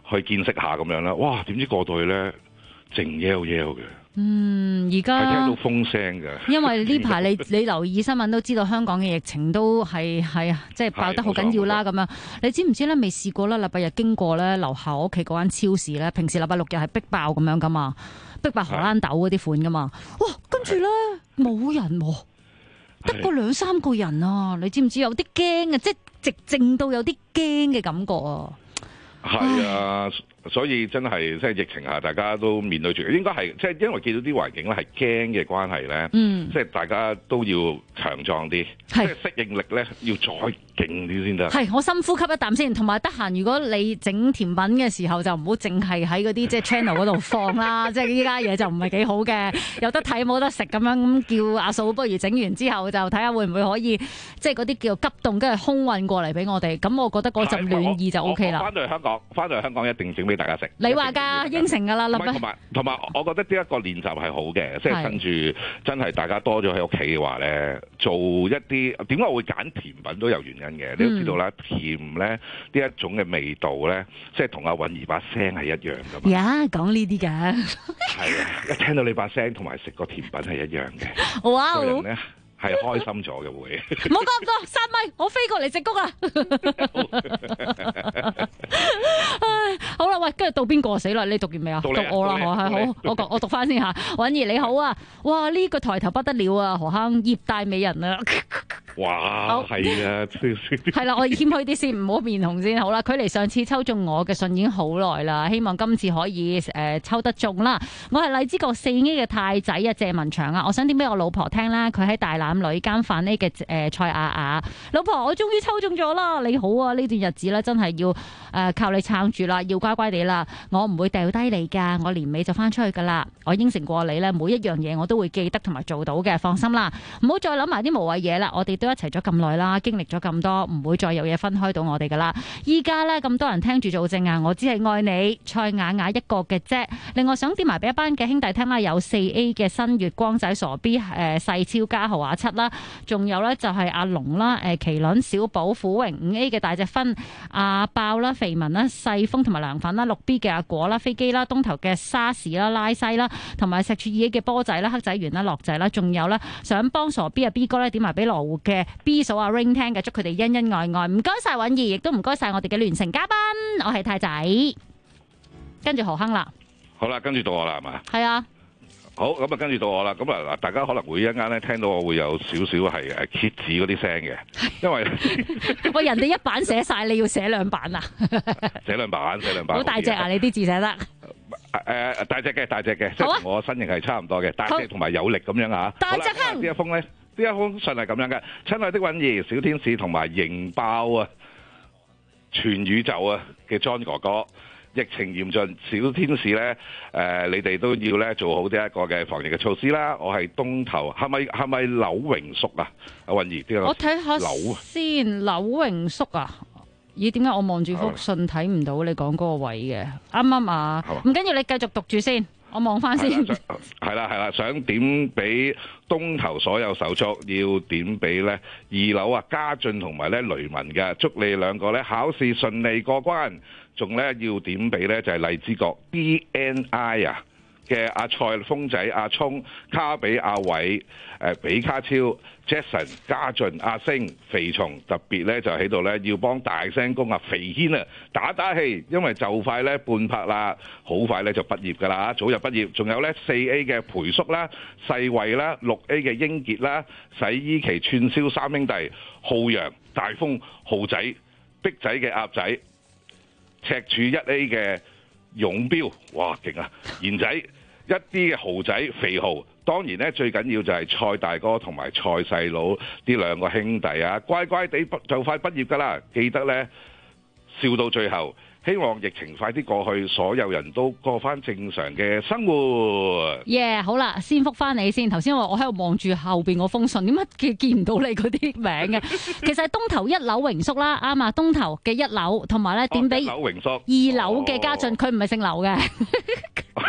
去見識下咁樣啦。哇！點知過到去咧靜悠悠嘅。 而家係聽到風聲嘅。 因為呢排你留意新聞都知道香港嘅疫情都係即係爆得好緊要啦咁樣。你知唔知咧？未試過啦，禮拜日經過咧樓下我屋企嗰間超市咧，平時禮拜六日係逼爆咁樣噶嘛，逼爆荷蘭豆嗰啲款噶嘛。哇！跟住咧冇人喎，得個2-3個人啊！你知唔知有啲驚啊？即係直靜到有啲驚嘅感覺啊！ 係啊，所以真係即係疫情下，大家都面對住，應該係即係因為見到啲環境咧係驚嘅關係咧，即係大家都要強壯啲，即係適應力咧要再勁啲先得。 係，我深呼吸一啖先，同埋得閒如果你整甜品嘅時候就唔好淨係喺嗰啲即係 channel 嗰度放啦，即係依家嘢就唔係幾好嘅，有得睇冇得食咁樣，咁叫阿嫂不如整完之後就睇下會唔會可以即係嗰啲叫急凍跟住空運過嚟俾我哋，咁我覺得嗰陣暖意就 OK 啦。 翻到嚟香港一定整俾大家食。 你話㗎，應承㗎啦， 同埋，我覺得呢一個練習係好嘅，即係跟住真係大家多咗喺屋企嘅話咧，做一啲點解我會揀甜品都有原因嘅。你都知道啦，甜咧呢一種嘅味道咧，即係同阿韻兒把聲係一樣㗎嘛。 呀，講呢啲㗎。 係啊，一聽到你把聲同埋食個甜品係一樣嘅。 哇！ 個人咧係開心咗嘅會。 唔好講咁多，3米，我飛過嚟矽谷啊！唉，好啦，喂，跟住到邊個死啦？你讀完未啊？讀我啦，好，我讀翻先吓。韻兒你好啊！哇，呢個抬頭不得了啊！何坑葉大美人啊！ 哇，係啊， 係啦，我謙虛啲先，唔好面紅先。好啦，距離上次抽中我嘅信已經好耐啦，希望今次可以抽得中啦。我係荔枝角4A 嘅太仔啊，謝文祥啊，我想點俾我老婆聽啦。佢喺大欖女間飯呢嘅蔡雅雅，老婆我終於抽中咗啦！你好啊，呢段日子咧真係要靠你撐住啦，要乖乖地啦，我唔會掉低你噶，我年尾就翻出去噶啦。我應承過你咧，每一樣嘢我都會記得同埋做到嘅，放心啦，唔好再諗埋啲無謂嘢啦。我哋都一齊咗咁耐啦，經歷咗咁多，唔會再有嘢分開到我哋噶啦。依家咧咁多人聽住做證啊，我只係愛你蔡雅雅一個嘅啫。另外想點埋俾一班嘅兄弟聽啦，有4A 嘅新月光仔傻 B 細超加豪華7啦，仲有咧就係阿龍啦，麒麟小寶虎榮5A 嘅大隻分阿爆啦，肥文啦，細風同埋涼粉啦，6B 嘅阿果啦，飛機啦，東頭嘅沙士啦，拉西啦，同埋石柱2A嘅波仔啦，黑仔圓啦，樂仔啦，仲有咧想幫傻 B 啊 B 哥咧點埋俾羅湖嘅 B 嫂阿 Ring 聽嘅，祝佢哋恩恩愛愛。唔該晒韻兒，亦都唔該晒我哋嘅聯成嘉賓，我係太仔，跟住何坑啦。 好啦，跟住到我啦，係嘛？ 係啊。 好，咁啊跟住到我啦。咁啊，大家可能會一陣間咧聽到我會有少少係揭字嗰啲聲嘅，因為喂人哋一版寫晒，你要寫2版啊？ 寫兩版。 好大隻啊！你啲字寫得？ 大隻嘅，即係同我身形係差唔多嘅，大隻同埋有力咁樣啊！ 大隻坑。 呢一封信係咁樣嘅，親愛的韻兒、小天使同埋型爆啊，全宇宙啊嘅 John 哥哥。疫情嚴峻，小天使咧，你哋都要咧做好呢一個嘅防疫嘅措施啦。我係東頭，係咪柳榮叔啊？阿韻兒， 我睇下先，柳榮叔啊？咦，點解我望住幅信睇唔到你講嗰個位嘅？啱啱啊，唔緊要，你繼續讀住先，我望翻先。 係啦，想點俾東頭所有手足，要點俾咧2樓啊家俊同埋咧雷文嘅，祝你兩個咧考試順利過關。仲咧要點俾咧就係荔枝角 DNI 啊嘅阿蔡峰仔、阿聰、卡比、阿偉、比卡超、Jason、家俊、阿星、肥蟲，特別咧就喺度咧要幫大聲公啊肥軒啊打氣，因為就快咧半拍啦，好快咧就畢業㗎啦，早日畢業。仲有咧4A 嘅培叔啦、世衛啦、6A 嘅英傑啦、洗衣旗串燒3兄弟、浩陽、大風、浩仔、逼仔嘅鴨仔。赤柱1A 嘅勇標，哇勁啊！賢仔一啲嘅豪仔肥豪，當然咧最緊要就係蔡大哥同埋蔡細佬呢2個兄弟啊，乖乖地就快畢業㗎啦！記得咧笑到最後，希望疫情快啲過去，所有人都過翻正常嘅生活。 好啦，先覆翻你先。頭先我喺度望住後邊嗰封信，點解見唔到你嗰啲名嘅？其實係東頭1樓榮叔啦，啱啊，東頭嘅1樓，同埋咧點俾2樓嘅家俊，佢唔係姓劉嘅。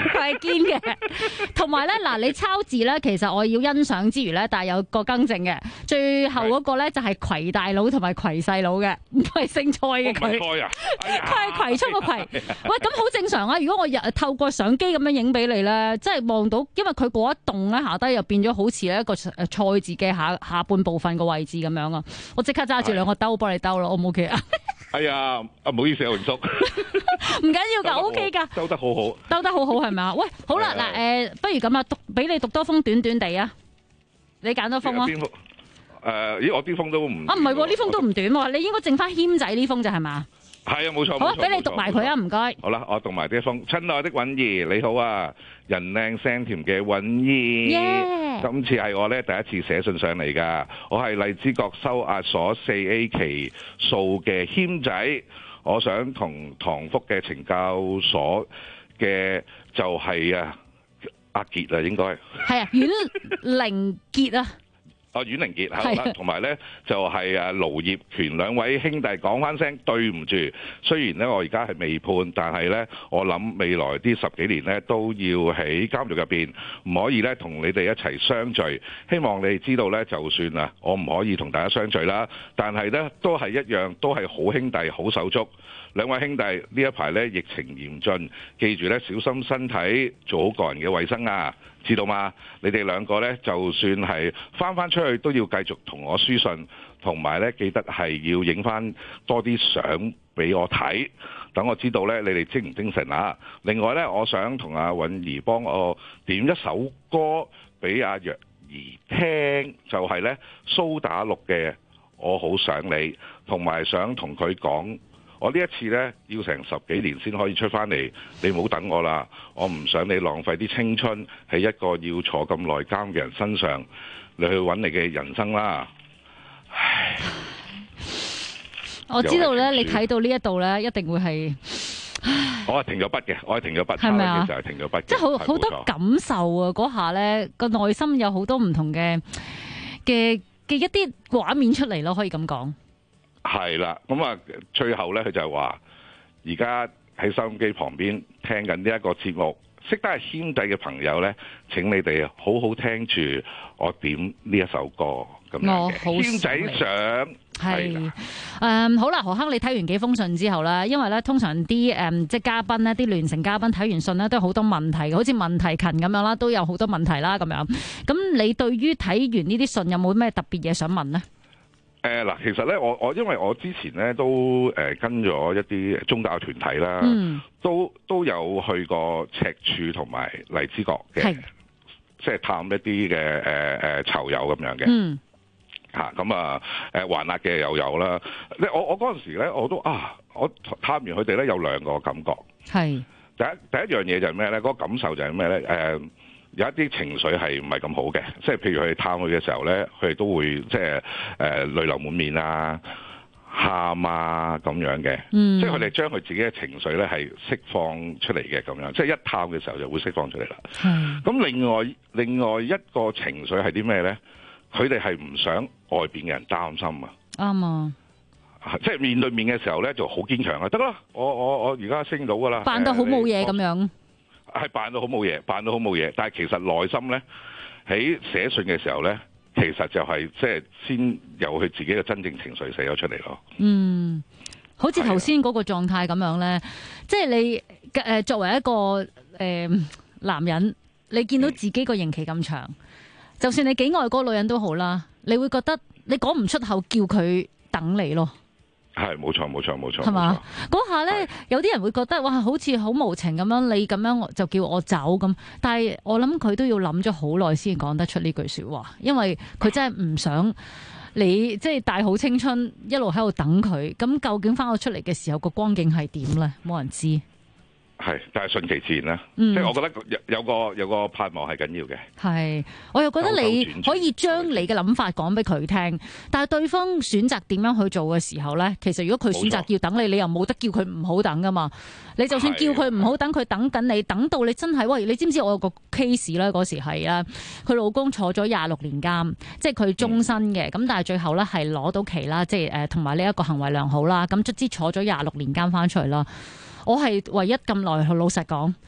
佢係堅嘅。同埋咧，嗱，你抄字咧，其實我要欣賞之餘咧，但係有個更正嘅。最後嗰個咧就係葵大佬同埋葵細佬嘅，唔係姓蔡嘅佢。佢係葵涌個葵。喂，咁好正常啊！如果我透過相機咁樣影俾你咧，即係望到，因為佢嗰一棟咧下低又變咗好似一個蔡字嘅下半部分個位置咁樣啊！我即刻揸住兩個兜幫你兜咯，O 唔 OK 啊？ 係啊，唔好意思啊，榮叔。 唔緊要㗎 ，OK 㗎。 兜得好好。兜得好好係咪啊？喂，好啦，嗱不如咁啊，俾你讀多封短短地啊！你揀多封啊！ 邊封？咦，我啲封都唔唔係喎，呢封都唔短喎，你應該剩翻謙仔呢封就係嘛？ 係啊，冇錯。 好啊，俾你讀埋佢啊，唔該。 好啦，我讀埋呢一封。親愛的允兒，你好啊，人靚聲甜嘅允兒。今次係我咧第一次寫信上嚟㗎。我係荔枝角收押所4A 期數嘅謙仔。我想同塘福嘅懲教所嘅就係阿傑啊，應該係啊，阮玲傑啊。 阮玲傑係啦，同埋咧就係盧業權兩位兄弟講翻聲對唔住。雖然咧我而家係未判，但係咧我諗未來啲10幾年咧都要喺監獄入邊，唔可以咧同你哋一齊相聚。希望你哋知道咧，就算我唔可以同大家相聚啦，但係咧都係一樣，都係好兄弟好手足。兩位兄弟呢一排咧疫情嚴峻，記住咧小心身體，做好個人嘅衛生啊！知道嗎？你哋兩個呢，就算係翻出去都要繼續同我書信，同埋呢記得係要影翻多啲相俾我睇，等我知道呢你哋精唔精神啊！另外呢，我想同阿允兒幫我點一首歌俾阿若兒聽，就係呢蘇打綠嘅《我好想你》，同埋想同佢講。我呢一次呢，要成10幾年先可以出翻嚟，你唔好等我啦！我唔想你浪費啲青春喺一個要坐咁耐監嘅人身上，你去揾你嘅人生啦。唉， 我知道呢，你睇到呢一度呢，一定會係。 我係停咗筆嘅， 係咪啊？ 就係停咗筆， 即係好多感受啊！嗰下呢，個內心有好多唔同嘅一啲畫面出嚟咯，可以咁講。 係啦，咁啊，最後咧，佢就係話，而家喺收音機旁邊聽緊呢一個節目，識得係謙仔嘅朋友咧，請你哋好好聽住我點呢一首歌咁樣嘅。謙仔上係好啦，何鏗，你睇完幾封信之後咧，因為咧通常啲即係嘉賓咧，啲聯乘嘉賓睇完信咧都有好多問題嘅，好似問題群咁樣啦，都有好多問題啦咁樣。咁你對於睇完呢啲信有冇咩特別嘢想問呢？ 嗱，其實咧，我因為我之前咧都跟咗一啲宗教團體啦，都有去過赤柱同埋荔枝角嘅，即係探一啲嘅囚友咁樣嘅，咁還押嘅又有啦。我嗰陣時咧，我探完佢哋咧有兩個感覺，第一樣嘢就係咩咧？嗰個感受就係咩咧？有一啲情緒係唔係咁好嘅，即係譬如佢哋探佢嘅時候咧，佢哋都會即係淚流滿面啊、喊啊咁樣嘅，即係佢哋將佢自己嘅情緒咧係釋放出嚟嘅咁樣，即係一探嘅時候就會釋放出嚟啦。咁另外一個情緒係啲咩咧？佢哋係唔想外邊嘅人擔心啊。啱啊！即係面對面嘅時候咧就好堅強啊！得啦，我而家升到㗎啦， 扮到好冇嘢咁樣。 係扮到好冇嘢，但係其實內心咧喺寫信嘅時候咧，其實就係即係先由佢自己嘅真正情緒寫咗出嚟咯。 好似頭先嗰個狀態咁樣咧，即係你作為一個男人，你見到自己個刑期咁長，就算你幾愛嗰個女人都好啦，你會覺得你講唔出口叫佢等你咯。 係冇錯， 係嘛？嗰下咧，有啲人會覺得哇，好似好無情咁樣，你咁樣就叫我走咁。但係我諗佢都要諗咗好耐先講得出呢句說話，因為佢真係唔想你即係大好青春一路喺度等佢。咁究竟翻我出嚟嘅時候個光景係點咧？冇人知。 係，但係順其自然啦。即係我覺得有個盼望係緊要嘅。 係，我又覺得你可以將你嘅諗法講俾佢聽，但係對方選擇點樣去做嘅時候咧，其實如果佢選擇要等你，你又冇得叫佢唔好等噶嘛。你就算叫佢唔好等，佢等緊你，等到你真係喂，你知唔知我有個 case 咧？嗰時係啊，佢老公坐咗26年監，即係佢終身嘅，咁但係最後咧係攞到期啦，即係同埋呢一個行為良好啦，咁卒之坐咗26年監翻出嚟啦。我係唯一咁耐，老實講，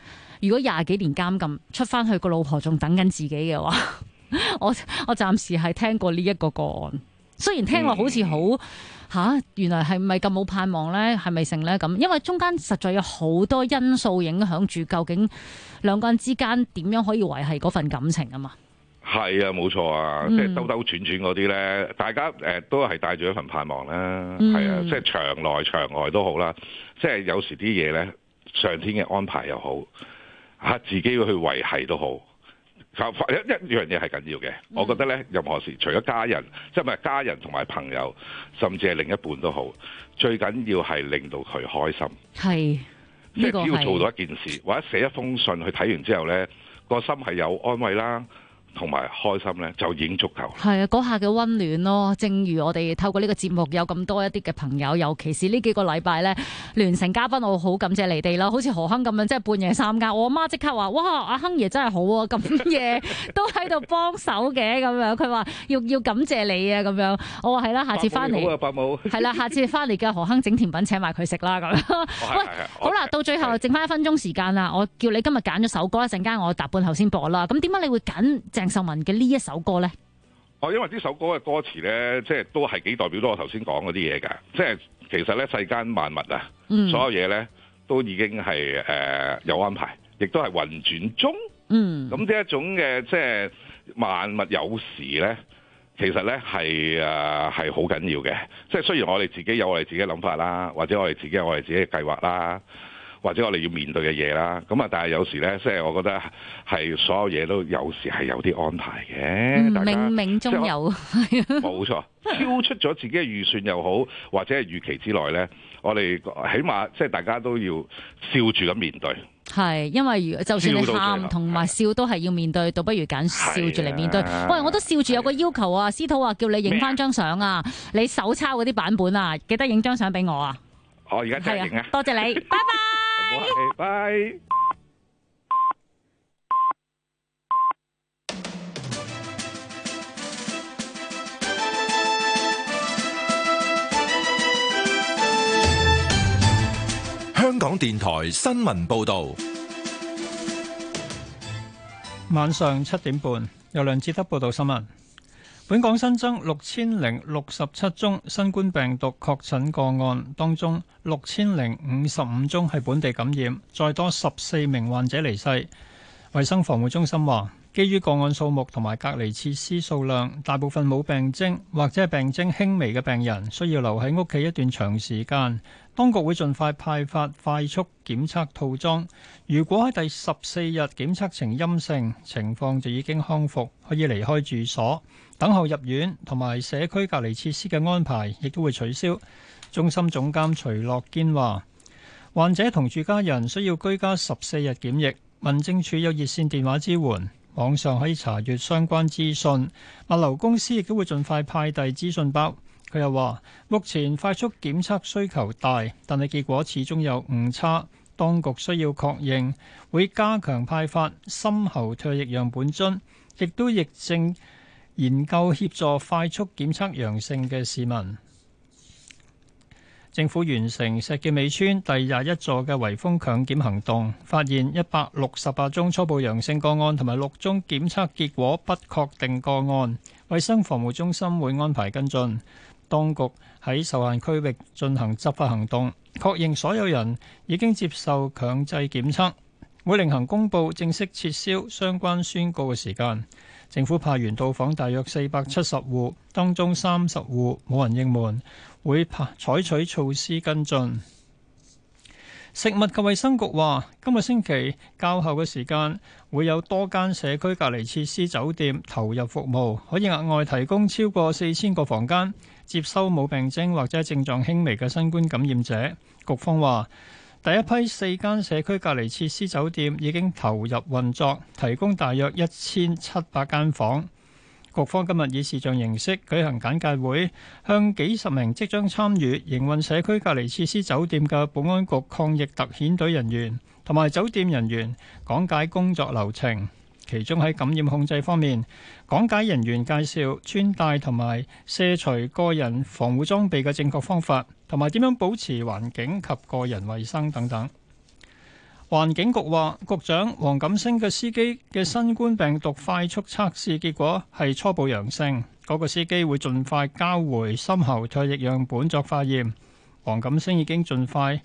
如果廿幾年監禁出翻去，個老婆仲等緊自己嘅話，我暫時係聽過呢一個個案。雖然聽落好似好原來係咪咁冇盼望咧？係咪成咧咁？因為中間實在有好多因素影響住，究竟兩個人之間點樣可以維繫嗰份感情啊嘛？ 係啊，冇錯啊，即係兜兜轉轉嗰啲咧，大家都係帶住一份盼望啦。係啊，即係場內場外都好啦。即係有時啲嘢咧，上天嘅安排又好，自己要去維繫都好。一樣嘢係緊要嘅，我覺得咧，任何事除咗家人，即係唔係家人同埋朋友，甚至係另一半都好，最緊要係令到佢開心。 係， 即係只要做到一件事，或者寫一封信去睇完之後咧，個心係有安慰啦，同埋開心咧，就已經足夠。 係啊，嗰下嘅溫暖咯。正如我哋透過呢個節目有咁多一啲嘅朋友，尤其是呢幾個禮拜咧，聯成嘉賓，我好感謝你哋啦。好似何亨咁樣，即係半夜3更，我阿媽即刻話：哇，阿亨爺真係好啊，咁夜都喺度幫手嘅咁樣。佢話要感謝你啊咁樣。我話係啦，下次翻嚟伯母係啦，下次翻嚟嘅何亨整甜品請埋佢食啦咁樣。喂，好啦，到最後剩翻1分鐘時間啦，我叫你今日揀咗首歌，一陣間我搭半後先播啦。咁點解你會揀鄭秀文嘅呢一首歌咧？ 因為呢首歌嘅歌詞咧，即係都係幾代表到我頭先講嗰啲嘢㗎。即係其實咧，世間萬物啊，所有嘢咧都已經係有安排，亦都係運轉中。咁呢一種嘅即係萬物有時咧，其實咧係好緊要嘅。即係雖然我哋自己有我哋自己嘅諗法啦，或者我哋自己有我哋自己嘅計劃啦，或者我哋要面對嘅嘢啦，咁啊，但係有時咧，即係我覺得係所有嘢都有時係有啲安排嘅， 冥冥中有， 冇錯，超出咗自己嘅預算又好，或者係預期之內咧，我哋起碼即係大家都要笑住咁面對。 係，因為就算你喊同埋笑都係要面對，倒不如揀笑住嚟面對。喂，我都笑住有個要求啊，司徒話叫你影翻張相啊，你手抄嗰啲版本啊，記得影張相俾我啊。 我而家即係影啊！ 多謝你，拜拜。 拜。 香港電台新聞報導， 晚上7點半，由梁志德報道新聞。本港新增6067宗新冠病毒確診個案，當中6055宗係本地感染，再多14名患者離世。衛生防護中心話，基於個案數目同埋隔離設施數量，大部分冇病徵或者係病徵輕微嘅病人需要留喺屋企一段長時間。當局會盡快派發快速檢測套裝。如果喺第14日檢測呈陰性，情況就已經康復，可以離開住所。等候入院同埋社區隔離設施嘅安排亦都會取消。中心總監徐樂堅話，患者同住家人需要居家14日檢疫。民政處有熱線電話支援，網上可以查閱相關資訊。物流公司亦都會盡快派遞資訊包。佢又話，目前快速檢測需求大，但係結果始終有誤差，當局需要確認，會加強派發深喉唾液樣本樽，亦都亦正研究協助快速檢測陽性嘅市民。政府完成石硤尾村第21座嘅圍封強檢行動，發現168宗初步陽性個案同埋6宗檢測結果不確定個案。衛生防護中心會安排跟進。當局喺受限區域進行執法行動，確認所有人已經接受強制檢測，會另行公佈正式撤銷相關宣告嘅時間。政府派員到訪大約470戶，當中30戶冇人應門，會採取措施跟進。食物及衛生局話，今個星期較後嘅時間會有多間社區隔離設施酒店投入服務，可以額外提供超過4000個房間，接收冇病徵或者症狀輕微嘅新冠感染者。局方話，第一批4間社區隔離設施酒店已經投入運作，提供大約1700間房。局方今日以視像形式舉行簡介會，向幾十名即將參與營運社區隔離設施酒店嘅保安局抗疫特遣隊人員同埋酒店人員講解工作流程。其中喺感染控制方面，講解人員介紹穿戴同埋卸除個人防護裝備嘅正確方法，同埋點樣保持環境及個人衛生等等。 環境局話，局長黃錦星嘅司機嘅新冠病毒快速測試結果係初步陽性，嗰個司機會盡快交回深喉唾液樣本作化驗。黃錦星已經進行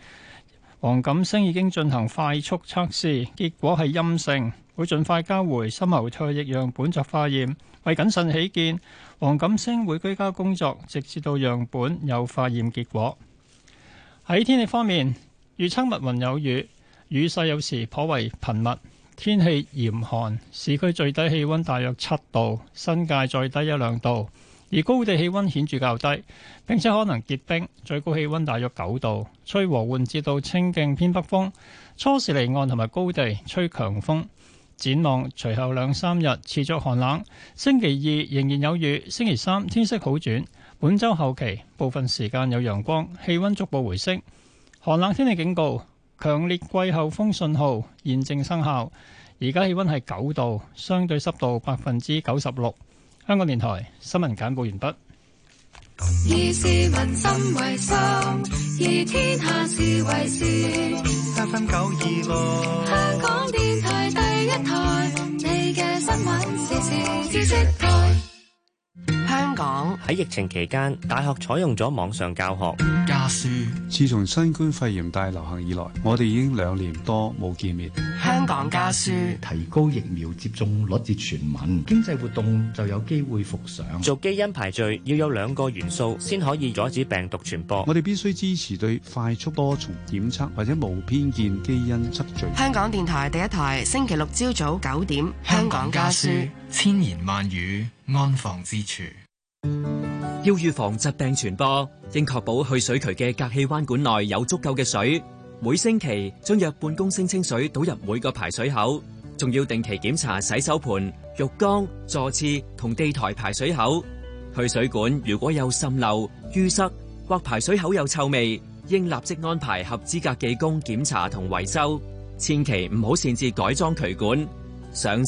快速測試，結果係陰性，會盡快交回深喉唾液樣本作化驗。為謹慎起見，黃錦星會居家工作，直至到樣本有化驗結果。喺天氣方面，預測密雲有雨，雨勢有時頗為頻密，天氣嚴寒，市區最低氣溫大約7度，新界再低1-2度，而高地氣溫顯著較低，並且可能結冰，最高氣溫大約9度，吹和緩至到清勁偏北風，初時離岸同埋高地吹強風。展望隨後2-3日持續寒冷，星期2仍然有雨，星期3天色好轉，本週後期部分時間有陽光，氣溫逐步回升。寒冷天氣警告、強烈季候風信號現正生效。而家氣溫係9度，相對濕度96%。香港電台新聞簡報完畢。 以市民心為心，以天下事為事。7分926，香港電台第一台，你嘅新聞時事知識台。 香港喺疫情期間，大學採用咗網上教學。 家書，自從新冠肺炎大流行以來，我哋已經2年多冇見面。 香港家書， 提高疫苗接種率至全民，經濟活動就有機會復上。 做基因排序要有2個元素先可以阻止病毒傳播。 我哋必須支持對快速多重檢測或者無偏見基因測序。 香港電台第一台，星期6朝早9點，香港家書， 千言萬語安放之處。 要預防疾病傳播，應確保去水渠嘅隔氣彎管內有足夠嘅水。每星期將約半公升清水倒入每個排水口，仲要定期檢查洗手盆、浴缸、座廁同地台排水口。去水管如果有滲漏、淤塞或排水口有臭味，應立即安排合資格技工檢查同維修。千祈唔好擅自改裝渠管。上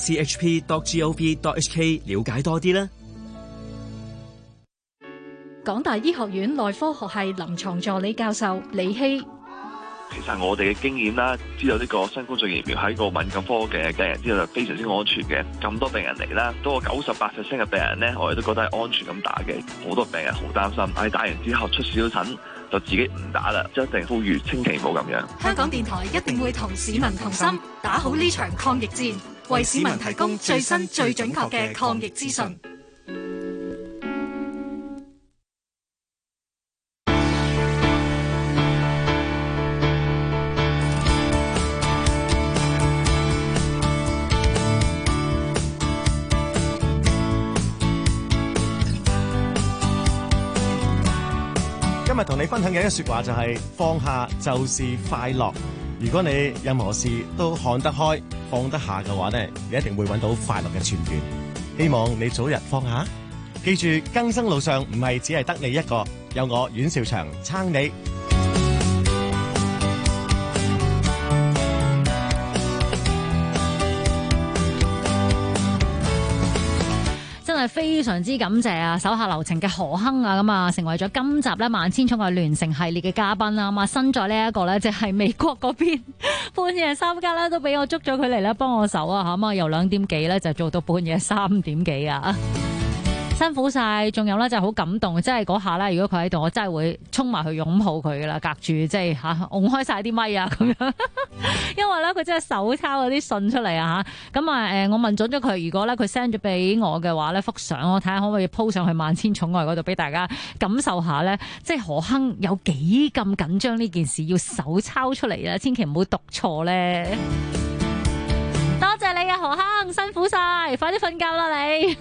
chp.gov.hk 了解多啲啦。 港大醫學院內科學系臨床助理教授李希， 其實我哋嘅經驗啦，知道呢個新冠狀疫苗喺個敏感科嘅病人之後就非常之安全嘅。咁多病人嚟啦，多過98%嘅病人呢，我哋都覺得係安全咁打嘅。好多病人好擔心，但係打完之後出少少疹就自己唔打啦，一定呼籲千祈唔好咁樣。 香港電台一定會同市民同心，打好呢場抗疫戰，為市民提供最新最準確嘅抗疫資訊。 今日同你分享嘅一句說話就係放下就是快樂。如果你任何事都看得開、放得下嘅話呢，你一定會揾到快樂嘅泉源。希望你早日放下。記住，更生路上唔係只係得你一個，有我阮兆祥撐你。 非常之感謝啊，手下留情嘅何鏗啊，咁啊成為咗今集咧萬千寵愛聯乘系列嘅嘉賓啦。咁啊，身在呢一個咧，即係美國嗰邊半夜3更咧，都俾我捉咗佢嚟咧幫我手啊，咁啊由2點幾咧就做到半夜3點幾啊。辛苦晒，仲有咧就係好感動，即係嗰下咧，如果佢喺度，我真係會衝埋去擁抱佢噶啦，隔住即係嚇，擁開晒啲咪啊咁樣，因為咧佢真係手抄嗰啲信出嚟啊嚇，咁啊我問準咗佢，如果咧佢 send 咗俾我嘅話咧，幅相我睇下可唔可以 po 上去萬千寵愛嗰度俾大家感受下咧，即係何鏗有幾咁緊張呢件事要手抄出嚟啦，千祈唔好讀錯咧。多謝你啊何鏗，辛苦晒，快啲瞓覺啦你。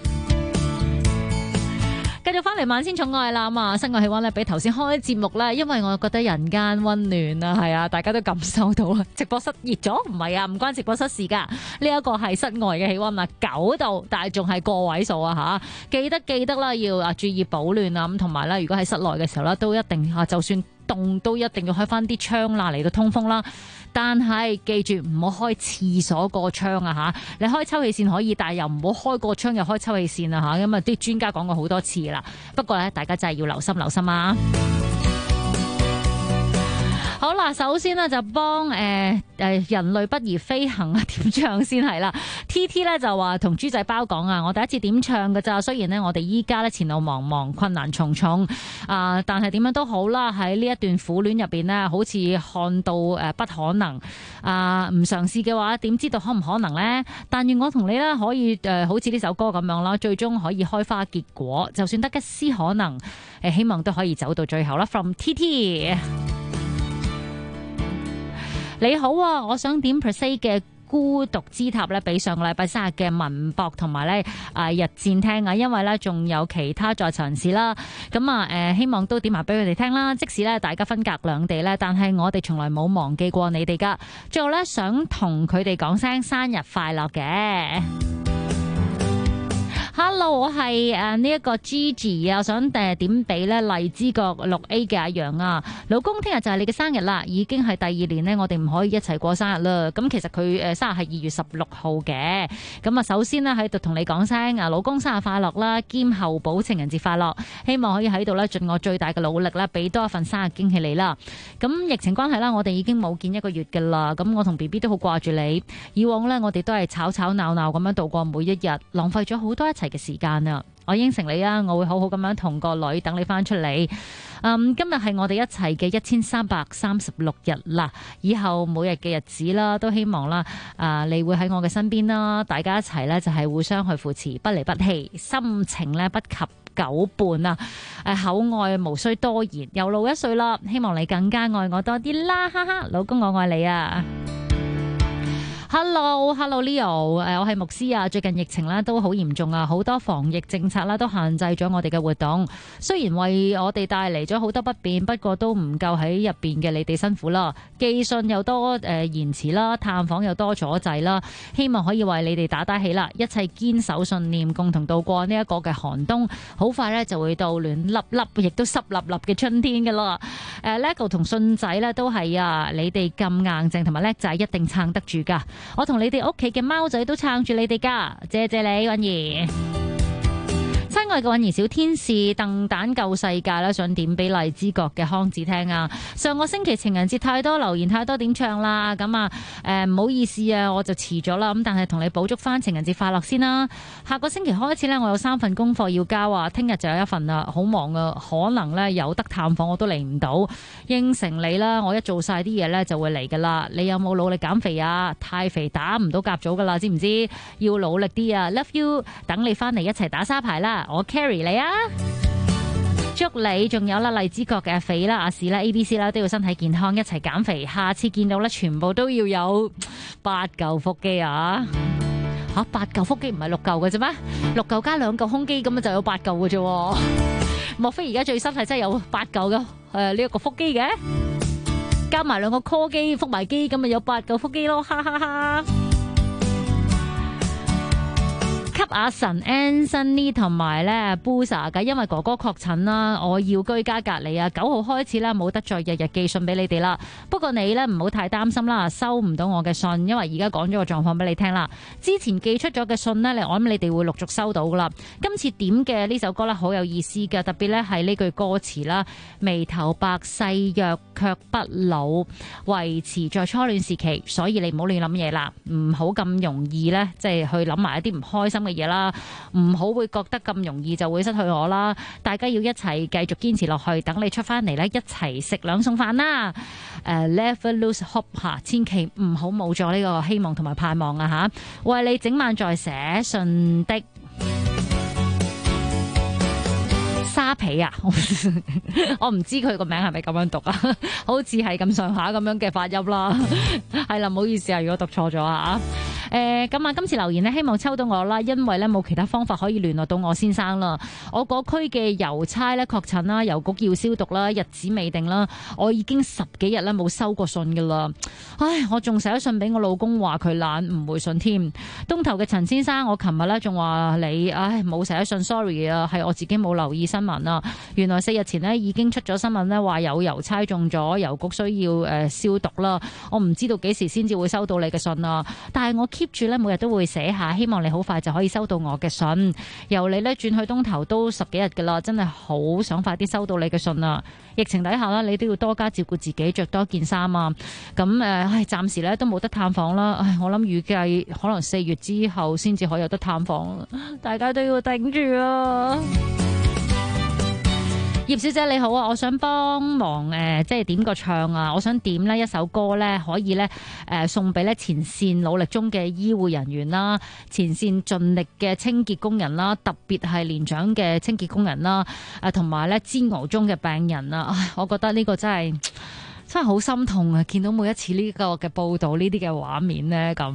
繼續翻嚟萬千寵愛啦，咁啊，室外氣溫咧比頭先開節目咧，因為我覺得人間溫暖啊，係啊，大家都感受到啦。直播室熱咗，唔係啊，唔關直播室事噶。呢一個係室外嘅氣溫啊，9度，但係仲係個位數啊吓。記得啦，要啊注意保暖啊，咁同埋咧，如果喺室內嘅時候咧，都一定啊，就算凍都一定要開翻啲窗啦，嚟到通風啦。但係記住唔好開廁所個窗啊吓，你開抽氣扇可以，但係又唔好開個窗又開抽氣扇啊吓，咁啊啲專家講過好多次啦。不過咧，大家真係要留心啊。 好啦，首先呢，就幫人類不宜飛行啊點唱先係啦。TT 咧就話同豬仔包講啊，我第一次點唱㗎咋，雖然呢，我哋依家咧前路茫茫困難重重但係點樣都好啦，喺呢一段苦戀入邊呢，好似看到不可能唔嘗試嘅話，點知道可唔可能呢？但願我同你呢，可以好似呢首歌咁樣啦，最終可以開花結果，就算得一絲可能，希望都可以走到最後啦。From TT。你好啊，我想點 per se 嘅孤獨之塔咧，俾上個禮拜生日嘅文博同埋咧日戰聽啊，因為咧仲有其他在場人士啦，咁希望都點埋俾佢哋聽啦。即使咧大家分隔兩地咧，但係我哋從來冇忘記過你哋噶。最後咧想同佢哋講聲生日快樂嘅。Hello， 我係呢一個 Gigi 啊，想點俾咧荔枝角 6A 嘅阿楊啊，老公聽日就係你嘅生日啦，已經係第2年呢，我哋唔可以一齊過生日啦。咁其實佢生日係2月16號嘅，咁啊首先呢，喺度同你講聲老公生日快樂啦，兼後補情人節快樂，希望可以喺度咧盡我最大嘅努力啦，俾多一份生日驚喜你啦。咁疫情關係啦，我哋已經冇見1個月噶啦，咁我同 BB 都好掛住你。以往呢，我哋都係吵吵鬧鬧咁樣度過每一日，浪費咗好多一齊嘅時間啊！我應承你啊，我會好好咁樣同個女等你翻出嚟。今日係我哋一齊嘅1336日啦，以後每日嘅日子啦，都希望啦，你會喺我嘅身邊啦，大家一齊呢，就係互相去扶持，不離不棄，心情呢，不及久伴啊！口愛無需多言，又老1歲啦，希望你更加愛我多啲啦，哈哈！老公我愛你啊！Hello Leo， 我係牧師啊。最近疫情咧都好嚴重啊，好多防疫政策啦都限制咗我哋嘅活動。雖然為我哋帶嚟咗好多不便，不過都唔夠喺入邊嘅你哋辛苦啦。寄信又多延遲啦，探訪又多阻滯啦。希望可以為你哋打打氣啦，一切堅守信念，共同度過呢一個嘅寒冬。好快咧就會到暖粒粒，亦都濕立立嘅春天㗎啦。Lego 同信仔咧都係啊，你哋咁硬淨同埋叻仔，一定撐得住㗎。我同你哋屋企嘅貓仔都撐住你哋噶，謝謝你允兒。親愛嘅允兒小天使，鄧蛋救世界啦，想點俾荔枝角嘅康子聽啊！上個星期情人節太多留言太多點唱啦，咁唔好意思啊，我就遲咗啦。咁但係同你補祝翻情人節快樂先啦。下個星期開始呢，我有3份功課要交啊，聽日就有1份啦，好忙啊，可能呢有得探訪我都嚟唔到。應承你啦，我一做晒啲嘢呢就會嚟噶啦。你有冇努力減肥啊？太肥打唔到甲組噶啦，知唔知？要努力啲啊 ！Love you， 等你翻嚟一齊打沙牌啦！我 carry 你啊！祝你仲有啦，荔枝角嘅阿肥啦、阿士啦、ABC 啦，都要身體健康，一齊減肥。下次見到咧，全部都要有8嚿腹肌啊！8嚿腹肌唔係6嚿嘅啫咩？6嚿加2嚿胸肌咁啊，就有8嚿嘅啫。莫非而家最新係真係有8嚿嘅呢一個腹肌嘅？加埋2個 core 肌、腹埋肌，咁咪有8嚿腹肌咯！哈哈哈！給阿神 Anthony 同埋咧 Busa 嘅，因為哥哥確診啦，我要居家隔離啊。9號開始咧冇得再日日寄信俾你哋啦。不過你咧唔好太擔心啦，收唔到我嘅信，因為而家講咗個狀況俾你聽啦。之前寄出咗嘅信呢，我諗你哋會陸續收到噶啦。今次點嘅呢首歌咧好有意思嘅，特別咧係呢句歌詞啦，眉頭白細弱卻不老，維持在初戀時期，所以你唔好亂諗嘢啦，唔好咁容易咧，即係去諗埋一啲唔開心嘅嘢啦，唔好會覺得咁容易就會失去我啦。大家要一齊繼續堅持落去，等你出翻嚟咧，一齊食2餸飯啦。Never lose hope 吓，千祈唔好冇咗呢個希望同埋盼望啊吓！為你整晚在寫信的沙皮啊，我唔知佢個名係咪咁樣讀啊，好似係咁上下咁樣嘅發音啦。係啦，唔好意思啊，如果讀錯咗啊。咁啊，今次留言呢，希望抽到我啦，因為咧冇其他方法可以聯絡到我先生啦。我嗰區嘅郵差咧確診啦，郵局要消毒啦，日子未定啦，我已經10幾日咧冇收過信噶啦。唉，我仲寫咗信俾我老公，話佢懶唔回信添。東頭嘅陳先生，我琴日咧仲話你，冇寫信 sorry 啊，係我自己冇留意新聞啊。原來4日前呢已經出咗新聞咧，話有郵差中咗，郵局需要消毒啦。我唔知道幾時先至會收到你嘅信啊，但係我 keep 住咧每日都會寫下，希望你好快就可以收到我嘅信。由你咧轉去東頭都10幾日噶啦，真係好想快啲收到你嘅信啊！疫情底下啦，你都要多加照顧自己，着多件衫啊！咁暫時咧都冇得探訪啦。我諗預計可能4月之後先至可以有得探訪，大家都要頂住啊！葉小姐你好啊，我想幫忙即係點個唱啊！我想點呢一首歌呢，可以呢送俾呢前線努力中嘅醫護人員啦，前線盡力嘅清潔工人啦，特別係年長嘅清潔工人啦，同埋呢煎熬中嘅病人啊！我覺得呢個真係好心痛啊！見到每一次呢個嘅報道，呢啲嘅畫面呢咁。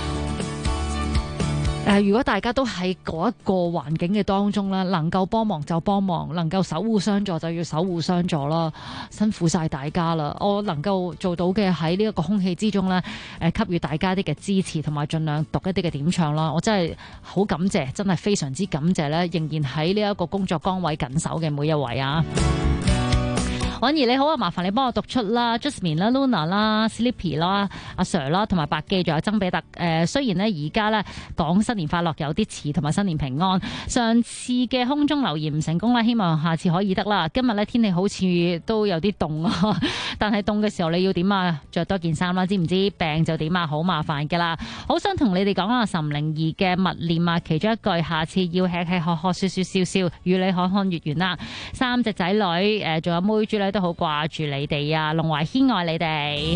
如果大家都喺嗰一個環境嘅當中咧，能夠幫忙就幫忙，能夠守護相助就要守護相助啦，辛苦晒大家啦！我能夠做到嘅喺呢一個空氣之中咧，給予大家啲嘅支持，同埋盡量讀一啲嘅點唱啦。我真係好感謝，真係非常之感謝咧，仍然喺呢一個工作崗位緊守嘅每一位啊！婉兒你好啊，麻煩你幫我讀出啦 ，Jasmine 啦、Luna 啦、Sleepy 啦、阿 Sir 啦，同埋白記，仲有曾比特。雖然呢而家呢講新年快樂有啲遲，同埋新年平安。上次嘅空中留言唔成功啦，希望下次可以得啦。今日呢天氣好似都有啲凍啊，但係凍嘅時候你要點啊？着多件衫啦，知唔知？病就點啊？好麻煩噶啦。好想同你哋講啊，岑靈兒嘅默念啊，其中一句，下次要吃吃喝喝，笑笑笑笑，與你看看月圓啦。3隻仔女仲有妹豬咧。都好掛住你哋啊！龍懷軒愛你哋，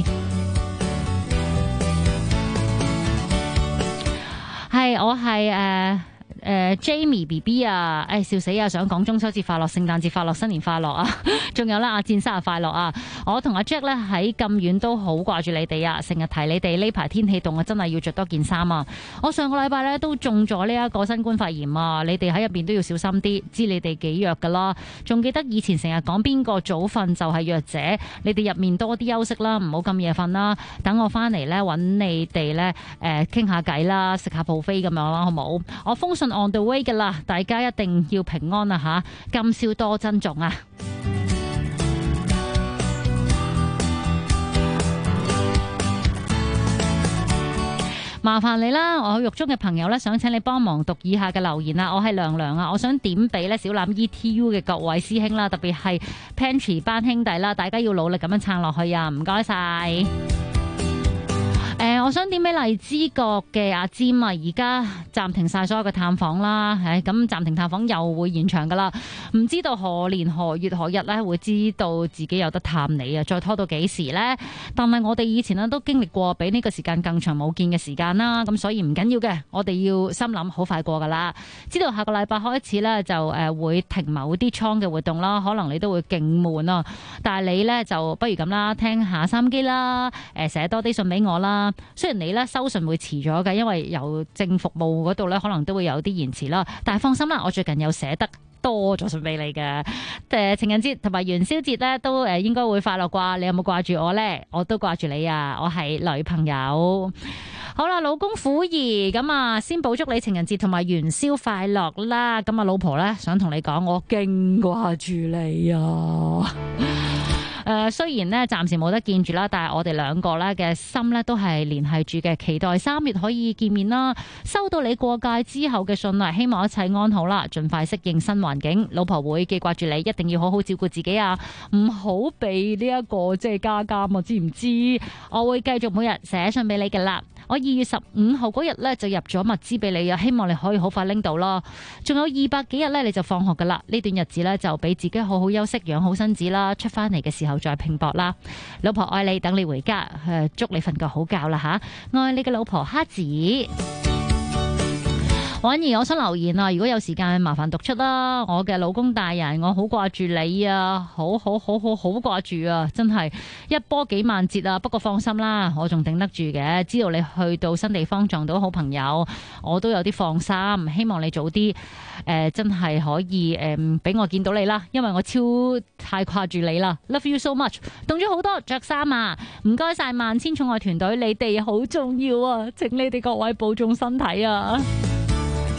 係我係Jamie BB 啊！笑死啊！想講中秋節快樂、聖誕節快樂、新年快樂啊！仲有啦，阿戰生日快樂啊！我同阿 Jack 咧喺咁遠都好掛住你哋啊！成日提你哋，呢排天氣凍啊，真係要着多件衫啊！我上個禮拜咧都中咗呢一個新冠肺炎啊！你哋喺入邊都要小心啲，知你哋幾弱噶啦！仲記得以前成日講邊個早瞓就係弱者，你哋入面多啲休息啦，唔好咁夜瞓啦！等我翻嚟咧揾你哋咧傾下偈啦，食下 buffet 咁樣啦，好冇？我封信on the way 噶啦，大家一定要平安啊吓！今宵多珍重啊！麻煩你啦，我獄中嘅朋友咧，想請你幫忙讀以下嘅留言啊！我係娘娘啊，我想點俾咧小欖 ETU 嘅各位師兄啦，特別係 Pantry 班兄弟啦，大家要努力咁樣撐落去啊！唔該晒。我想點俾荔枝角嘅阿占啊，而家暫停晒所有嘅探訪啦，咁暫停探訪又會延長噶啦，唔知道何年何月何日咧會知道自己有得探你啊，再拖到幾時呢？但係我哋以前咧都經歷過比呢個時間更長冇見嘅時間啦，咁所以唔緊要嘅，我哋要心諗好快過噶啦。知道下個禮拜開始咧就會停某啲倉嘅活動啦，可能你都會勁悶啊，但係你咧就不如咁啦，聽下收音機啦，寫多啲信俾我啦。雖然你咧收信會遲咗嘅，因為郵政服務嗰度咧可能都會有啲延遲啦，但係放心啦，我最近有寫得多咗信俾你嘅。情人節同埋元宵節咧都應該會快樂啩？你有冇掛住我呢？我都掛住你啊！我係女朋友。好啦，老公虎兒咁啊，先補祝你情人節同埋元宵快樂啦！咁啊，老婆咧想同你講，我勁掛住你啊！雖然咧暫時冇得見住啦，但係我哋兩個咧嘅心咧都係聯繫住嘅，期待3月可以見面啦。收到你過界之後嘅信啊，希望一切安好啦，盡快適應新環境。老婆會記掛住你，一定要好好照顧自己啊，唔好俾呢一個即係加監啊，知唔知？我會繼續每日寫信俾你嘅啦。我2月15號嗰日咧就入咗物資俾你啊，希望你可以好快拎到咯。仲有200幾日咧你就放學噶啦，呢段日子咧就俾自己好好休息，養好身子啦。出翻嚟嘅時候再拼搏啦。老婆愛你，等你回家，祝你瞓個好覺啦吓。愛你嘅老婆蝦子。婉兒，我想留言啊！如果有時間，麻煩讀出啦。我嘅老公大人，我好掛住你啊，好掛住啊！真係一波幾萬折啊！不過放心啦，我仲頂得住嘅。知道你去到新地方撞到好朋友，我都有啲放心。希望你早啲真係可以俾我見到你啦，因為我太掛住你啦。Love you so much！ 凍咗好多，着衫啊！唔該晒萬千寵愛團隊，你哋好重要啊！請你哋各位保重身體啊！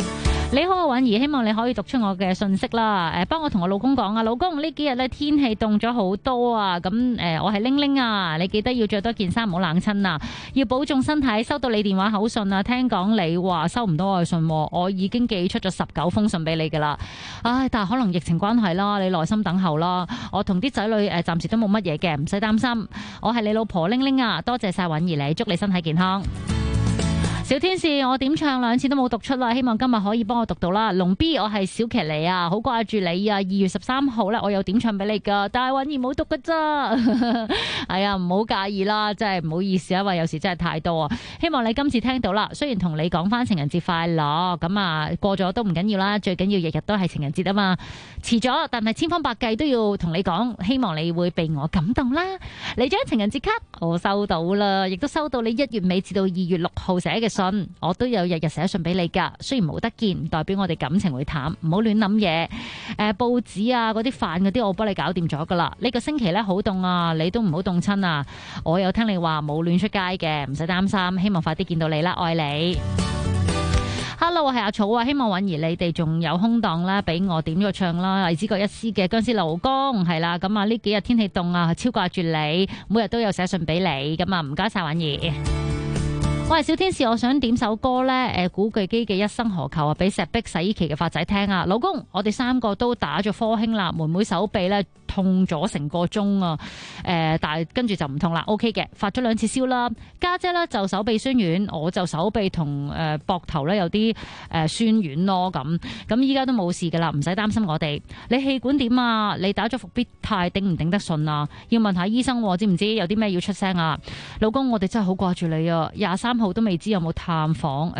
你好啊，允兒，希望你可以讀出我嘅信息啦。幫我同我老公講啊，老公呢幾日咧天氣凍咗好多啊。咁我係玲玲啊，你記得要着多件衫，唔好冷親啊。要保重身體。收到你電話口信啊，聽講你話收唔到我嘅信，我已經寄出咗19封信俾你噶啦。唉，但係可能疫情關係啦，你耐心等候啦。我同啲仔女暫時都冇乜嘢嘅，唔使擔心。我係你老婆玲玲啊，多謝晒允兒你，祝你身體健康。小天使，我點唱2次都冇讀出啦，希望今日可以幫我讀到啦。龍 B， 我係小騎尼啊，好掛住你啊。2月13號咧，我有點唱俾你噶，但係允兒冇讀噶咋。係啊，唔好介意啦，真係唔好意思啊，因為有時真係太多啊。希望你今次聽到啦，雖然同你講翻情人節快樂，咁啊過咗都唔緊要啦，最緊要日日都係情人節啊嘛。遲咗，但係千方百計都要同你講，希望你會被我感動啦。你張情人節卡我收到啦，亦都收到你1月尾至到2月6號寫嘅信，我都有日日寫信俾你噶。雖然冇得見，唔代表我哋感情會淡，唔好亂諗嘢。報紙啊，嗰啲飯嗰啲，我幫你搞掂咗噶啦。呢個星期咧好凍啊，你都唔好凍親啊。我有聽你話冇亂出街嘅，唔使擔心。希望快啲見到你啦，愛你。Hello， 我係阿草啊，希望允兒你哋仲有空檔啦，俾我點咗唱啦。荔枝角一絲嘅僵屍老公係啦，咁啊呢幾日天氣凍啊，超掛住你，每日都有寫信俾你，咁啊唔該晒允兒。我係小天使，我想點首歌呢？古巨基嘅一生何求啊，俾石壁洗衣機嘅發仔聽啊！老公，我哋3個都打咗科興啦，妹妹手臂咧痛咗成個鐘啊！但係跟住就唔痛啦 ，OK 嘅，發咗2次燒啦。家姐咧就手臂酸軟，我就手臂同膊頭咧有啲酸軟咯，咁依家都冇事噶啦，唔使擔心我哋。你氣管點啊？你打咗復必泰頂唔頂得順啊？要問下醫生，知唔知有啲咩要出聲啊？老公，我哋真係好掛住你啊！23號都未知有冇探訪，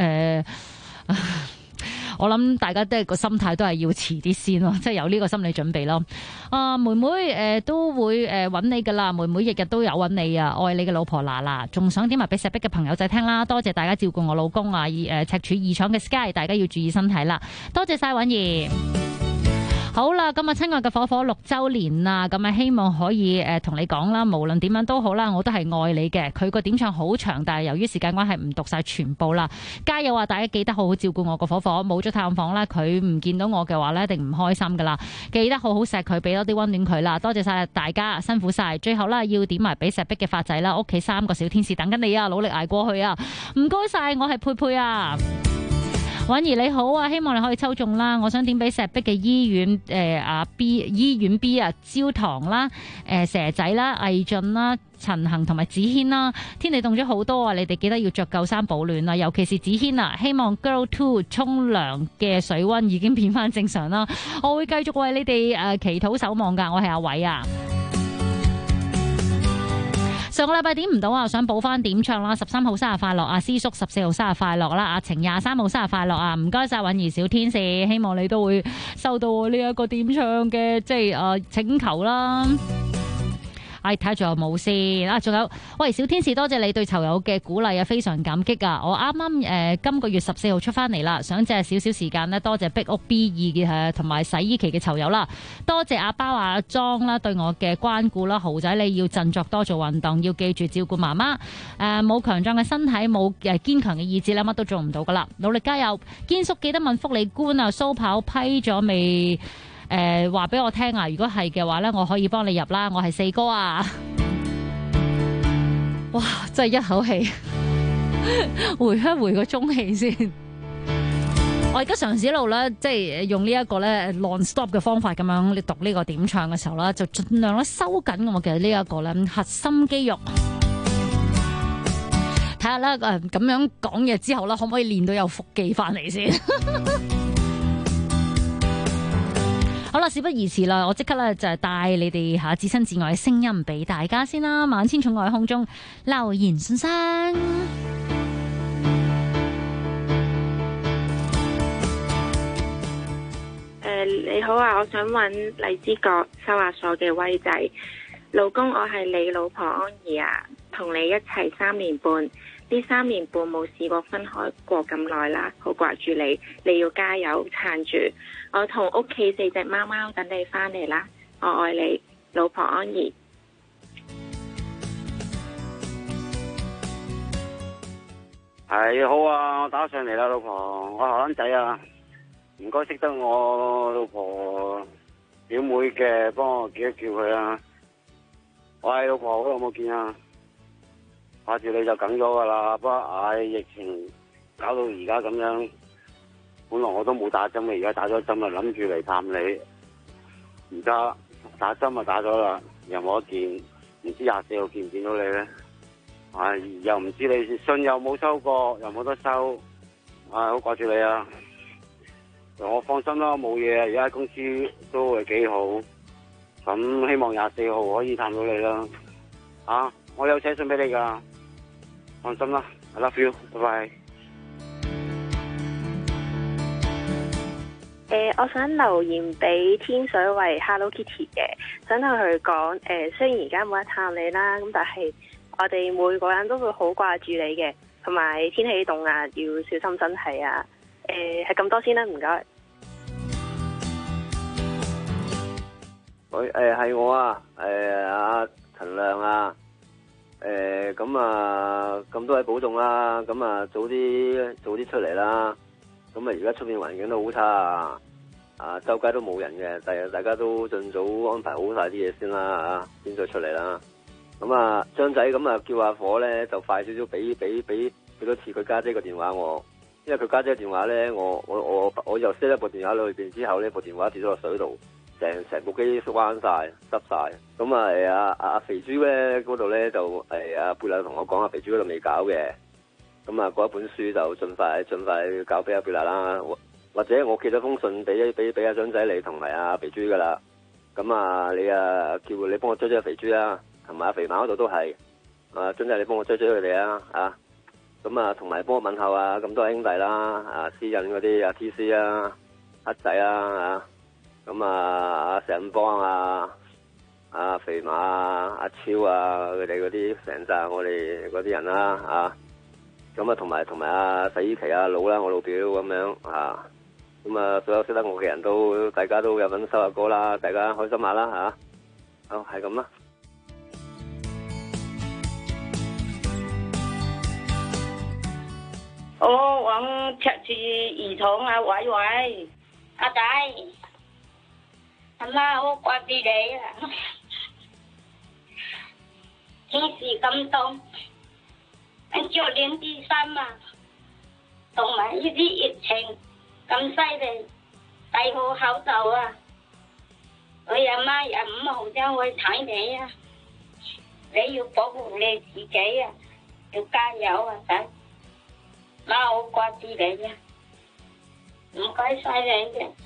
我諗大家都係個心態都係要遲啲先咯，即係有呢個心理準備咯。妹妹都會揾你噶啦，妹妹日日都有揾你啊，愛你嘅老婆娜娜，仲想點埋俾石壁嘅朋友仔聽啦。多謝大家照顧我老公啊，赤柱2廠嘅 Sky， 大家要注意身體啦。多謝晒允兒。好啦，今日親愛嘅火火6週年啦，咁啊希望可以同你講啦，無論點樣都好啦，我都係愛你嘅。佢個點唱好長，但係由於時間關係唔讀晒全部啦。加油啊！大家記得好好照顧我個火火，冇咗探訪啦，佢唔見到我嘅話呢，一定唔開心噶啦。記得好好錫佢，俾多啲溫暖佢啦。多謝晒大家，辛苦晒。最後啦，要點埋俾石壁嘅發仔啦，屋企3個小天使等緊你啊，努力捱過去啊！唔該晒，我係佩佩啊。允兒你好啊，希望你可以抽中啦。我想點俾石壁嘅醫院醫院 B 啊，焦糖啦，蛇仔啦，魏俊啦，陳恒同埋子軒啦。天氣凍咗好多啊，你哋記得要着夠衫保暖啦，尤其是子軒啊。希望 Girl 2沖涼嘅水溫已經變翻正常啦。我會繼續為你哋祈禱守望噶。我係阿偉啊。上個禮拜點唔到啊，想補翻點唱啦。13號生日快樂啊，師叔14號生日快樂啦，阿晴23號生日快樂啊，唔該晒允兒小天使，希望你都會收到我呢一個點唱嘅即係請求啦。睇下仲有冇先啊？仲有，喂，小天使，多謝你對囚友嘅鼓勵啊，非常感激啊！我啱啱今個月14號出翻嚟啦，想借少少時間呢，多謝壁屋 B2 嘅同埋洗衣機嘅囚友啦，多謝阿包阿莊啦對我嘅關顧啦，豪仔你要振作多做運動，要記住照顧媽媽，冇強壯嘅身體，冇堅強嘅意志咧，乜都做唔到噶啦，努力加油！堅叔記得問福利官啊，蘇跑批咗未？話俾我聽啊！如果係嘅話呢，我可以幫你入啦。我係4哥啊！哇，真係一口氣回一回個中氣先。我而家嘗試一路咧，即係用呢一個咧 non-stop 嘅方法咁樣你讀呢個點唱嘅時候啦，就盡量咧收緊我嘅呢一個咧核心肌肉。睇下咧咁樣講嘢之後啦，可唔可以練到有腹肌翻嚟先？好啦，事不宜遲啦，我即刻咧就係帶你哋至親至愛嘅聲音俾大家先啦。萬千寵愛空中留言信箱， 你好啊，我想揾荔枝角收押所嘅威仔老公，我係你老婆安怡啊，同你一齊3年半，呢3年半冇試過分開過咁耐啦，好掛住你，你要加油撐住。我同屋企4隻貓貓等你返嚟啦，我愛你，老婆安怡。 係好啊，我打上嚟啦，老婆，我後生仔啊， 唔該識得我老婆表妹嘅，幫我叫一叫佢啊！喂，老婆，好耐冇見啊！掛住你就梗咗噶啦，不過疫情搞到而家咁樣，本來我都冇打針嘅，而家打咗針啊，諗住嚟探你。而家打針啊打咗啦，又冇得見，唔知24號見唔見到你咧？又唔知你信又冇收過，又冇得收，好掛住你啊！我放心啦，冇嘢啊，而家公司都係幾好，咁希望24號可以探到你啦。我有寫信俾你噶，放心啦 ，I love you， 拜拜。 我想留言俾天水圍 Hello Kitty 嘅，想同佢講，雖然而家冇得探你啦，咁但係我哋每個人都會好掛住你嘅，同埋天氣凍啊，要小心身體啊。係咁多先啦，唔該。 喂，係我啊，阿陳亮啊，咁都係保重啦，咁早啲出嚟啦，咁而家出面環境都好差啊，周街都冇人嘅，第日大家都盡早安排好晒啲嘢先啦，先再出嚟啦。咁張仔叫阿火咧就快少少俾多次佢家姐個電話我，因為佢家姐個電話咧，我又 set 一部電話裏邊之後呢部電話跌咗落水度，成部機彎晒濕晒。咁阿肥豬咧嗰度咧就阿貝娜同我講，阿肥豬嗰度未搞嘅，嗰一本書就盡快交俾阿貝娜啦，或者我寄咗封信俾阿張仔你同埋阿肥豬噶啦。咁你叫你幫我追阿肥豬啦，同埋阿肥馬嗰度都係，張仔你幫我追佢哋啊，咁同埋幫我問候咁多兄弟啦，私隱嗰啲TC 黑仔咁阿石邦肥馬阿超佢哋嗰啲成扎我哋嗰啲人啦，咁同埋阿洗衣琪佬啦，我老表咁樣所有識得我嘅人都大家都有份收下歌啦，大家開心下啦好，係咁啦。 我往赤柱兒童偉偉阿仔，阿媽好掛住你啊！天時咁凍，着暖啲衫啊，同埋呢啲疫情咁犀利，戴好口罩啊！我阿媽25號將會睇你啊！你要保護你自己啊，要加油啊仔！媽好掛住你啊，唔該晒你嘅。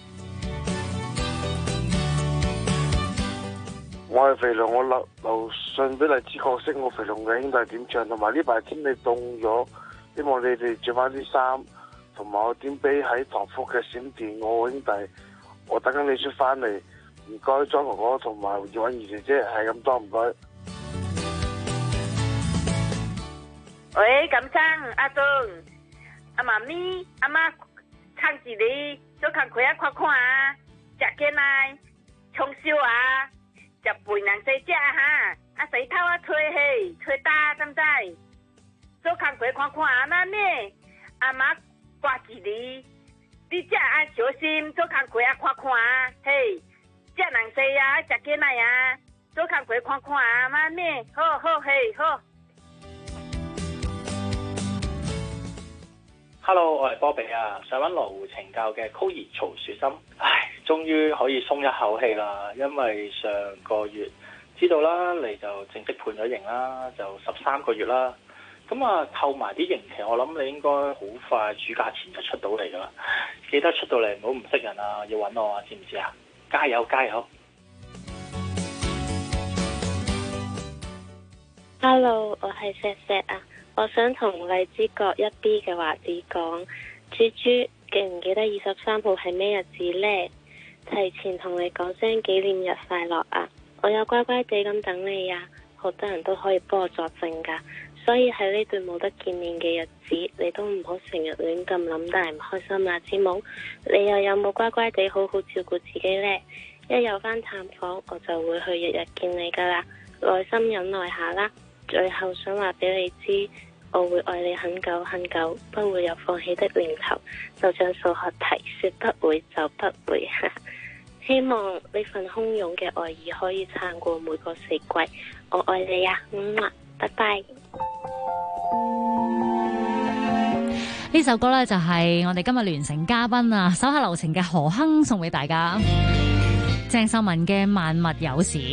我係肥龍，我留信俾荔枝角識我肥龍嘅兄弟點唱，同埋呢排天氣凍咗，希望你哋着翻啲衫，同埋我點俾喺唐福嘅閃電我兄弟，我等緊你出翻嚟，唔該莊哥哥同埋葉允儀姐姐，係咁多唔該。 喂，錦生阿東。阿媽咪，阿媽撐住你，早近佢一看看啊，食嘅奶，葱燒啊，就陪人細隻阿洗頭吹打，知唔知？早近佢看看啊，媽咪，阿媽掛住你，你隻小心，早近佢看看隻人細食嘅奶早近佢看看啊，媽咪，好。 Hello， 我係波比想揾羅湖懲教嘅酷兒曹雪心，終於可以鬆一口氣啦，因為上個月知道啦，你就正式判咗刑啦，就13個月啦。咁扣埋啲刑期，我諗你應該好快暑假前就出到嚟噶啦。記得出到嚟唔好唔識人啊，要揾我知唔知啊？加油！ Hello， 我係石石我想同荔枝角1B 嘅華子講，豬豬記唔記得23號係咩日子呢？提前同你講聲紀念日快樂我有乖乖地咁等你好多人都可以幫我作證噶，所以喺呢段冇得見面嘅日子，你都唔好成日亂咁諗，但係唔開心知冇？你又有冇乖乖地好好照顧自己呢？一有返探訪，我就會去日日見你噶啦，耐心忍耐下啦。最後想話俾你知， 我會愛你很久很久，不會有放棄的念頭，就像數學題，說不會就不會。希望呢份洶湧嘅愛意可以撐過每個四季，我愛你啊，拜拜。 呢首歌呢，就係我哋今日聯成嘉賓啊，手下留情嘅何鏗送俾大家，鄭秀文嘅萬物有時，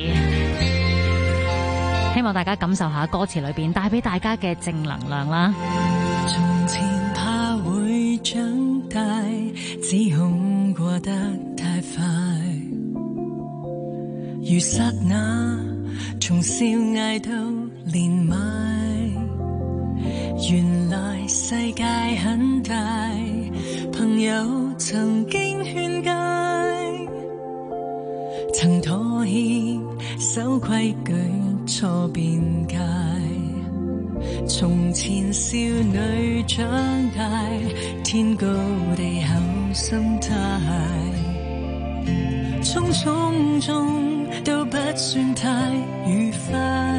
希望大家感受下歌詞裏邊帶俾大家嘅正能量啦。 從前怕會長大，指控過得太快，如剎那從少嗌到年邁，原來世界很大，朋友曾經勸誡，曾妥協守規矩錯辯解，從前少女長大，天高地厚心態，匆匆中都不算太愉快，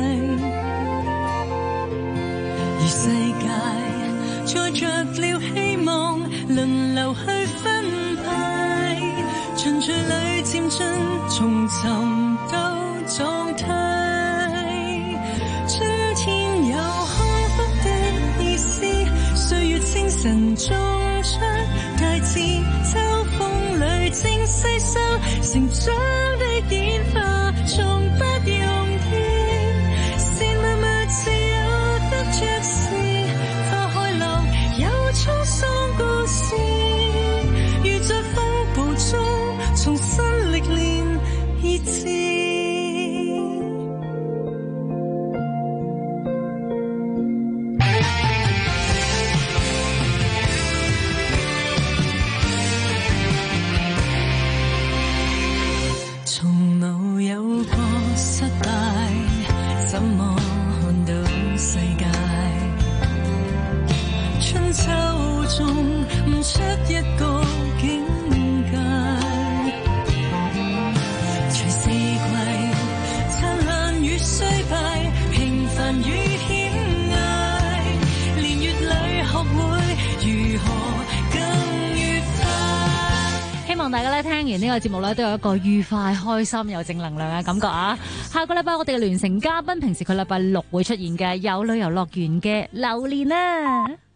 而世界載着了希望，輪流去分派，循序裏漸進，重尋到狀態。春天有幸福的意思，歲月清晨種出大志，秋風裏正細收成長的典範，從不容易，是默默自有得着時，花開落有滄桑故事，如在風暴中重新歷練意志。 大家咧聽完呢個節目咧，都有一個愉快、開心又正能量嘅感覺啊！下個禮拜我哋嘅聯成嘉賓，平時佢禮拜六會出現嘅，有旅遊樂園嘅榴蓮啊！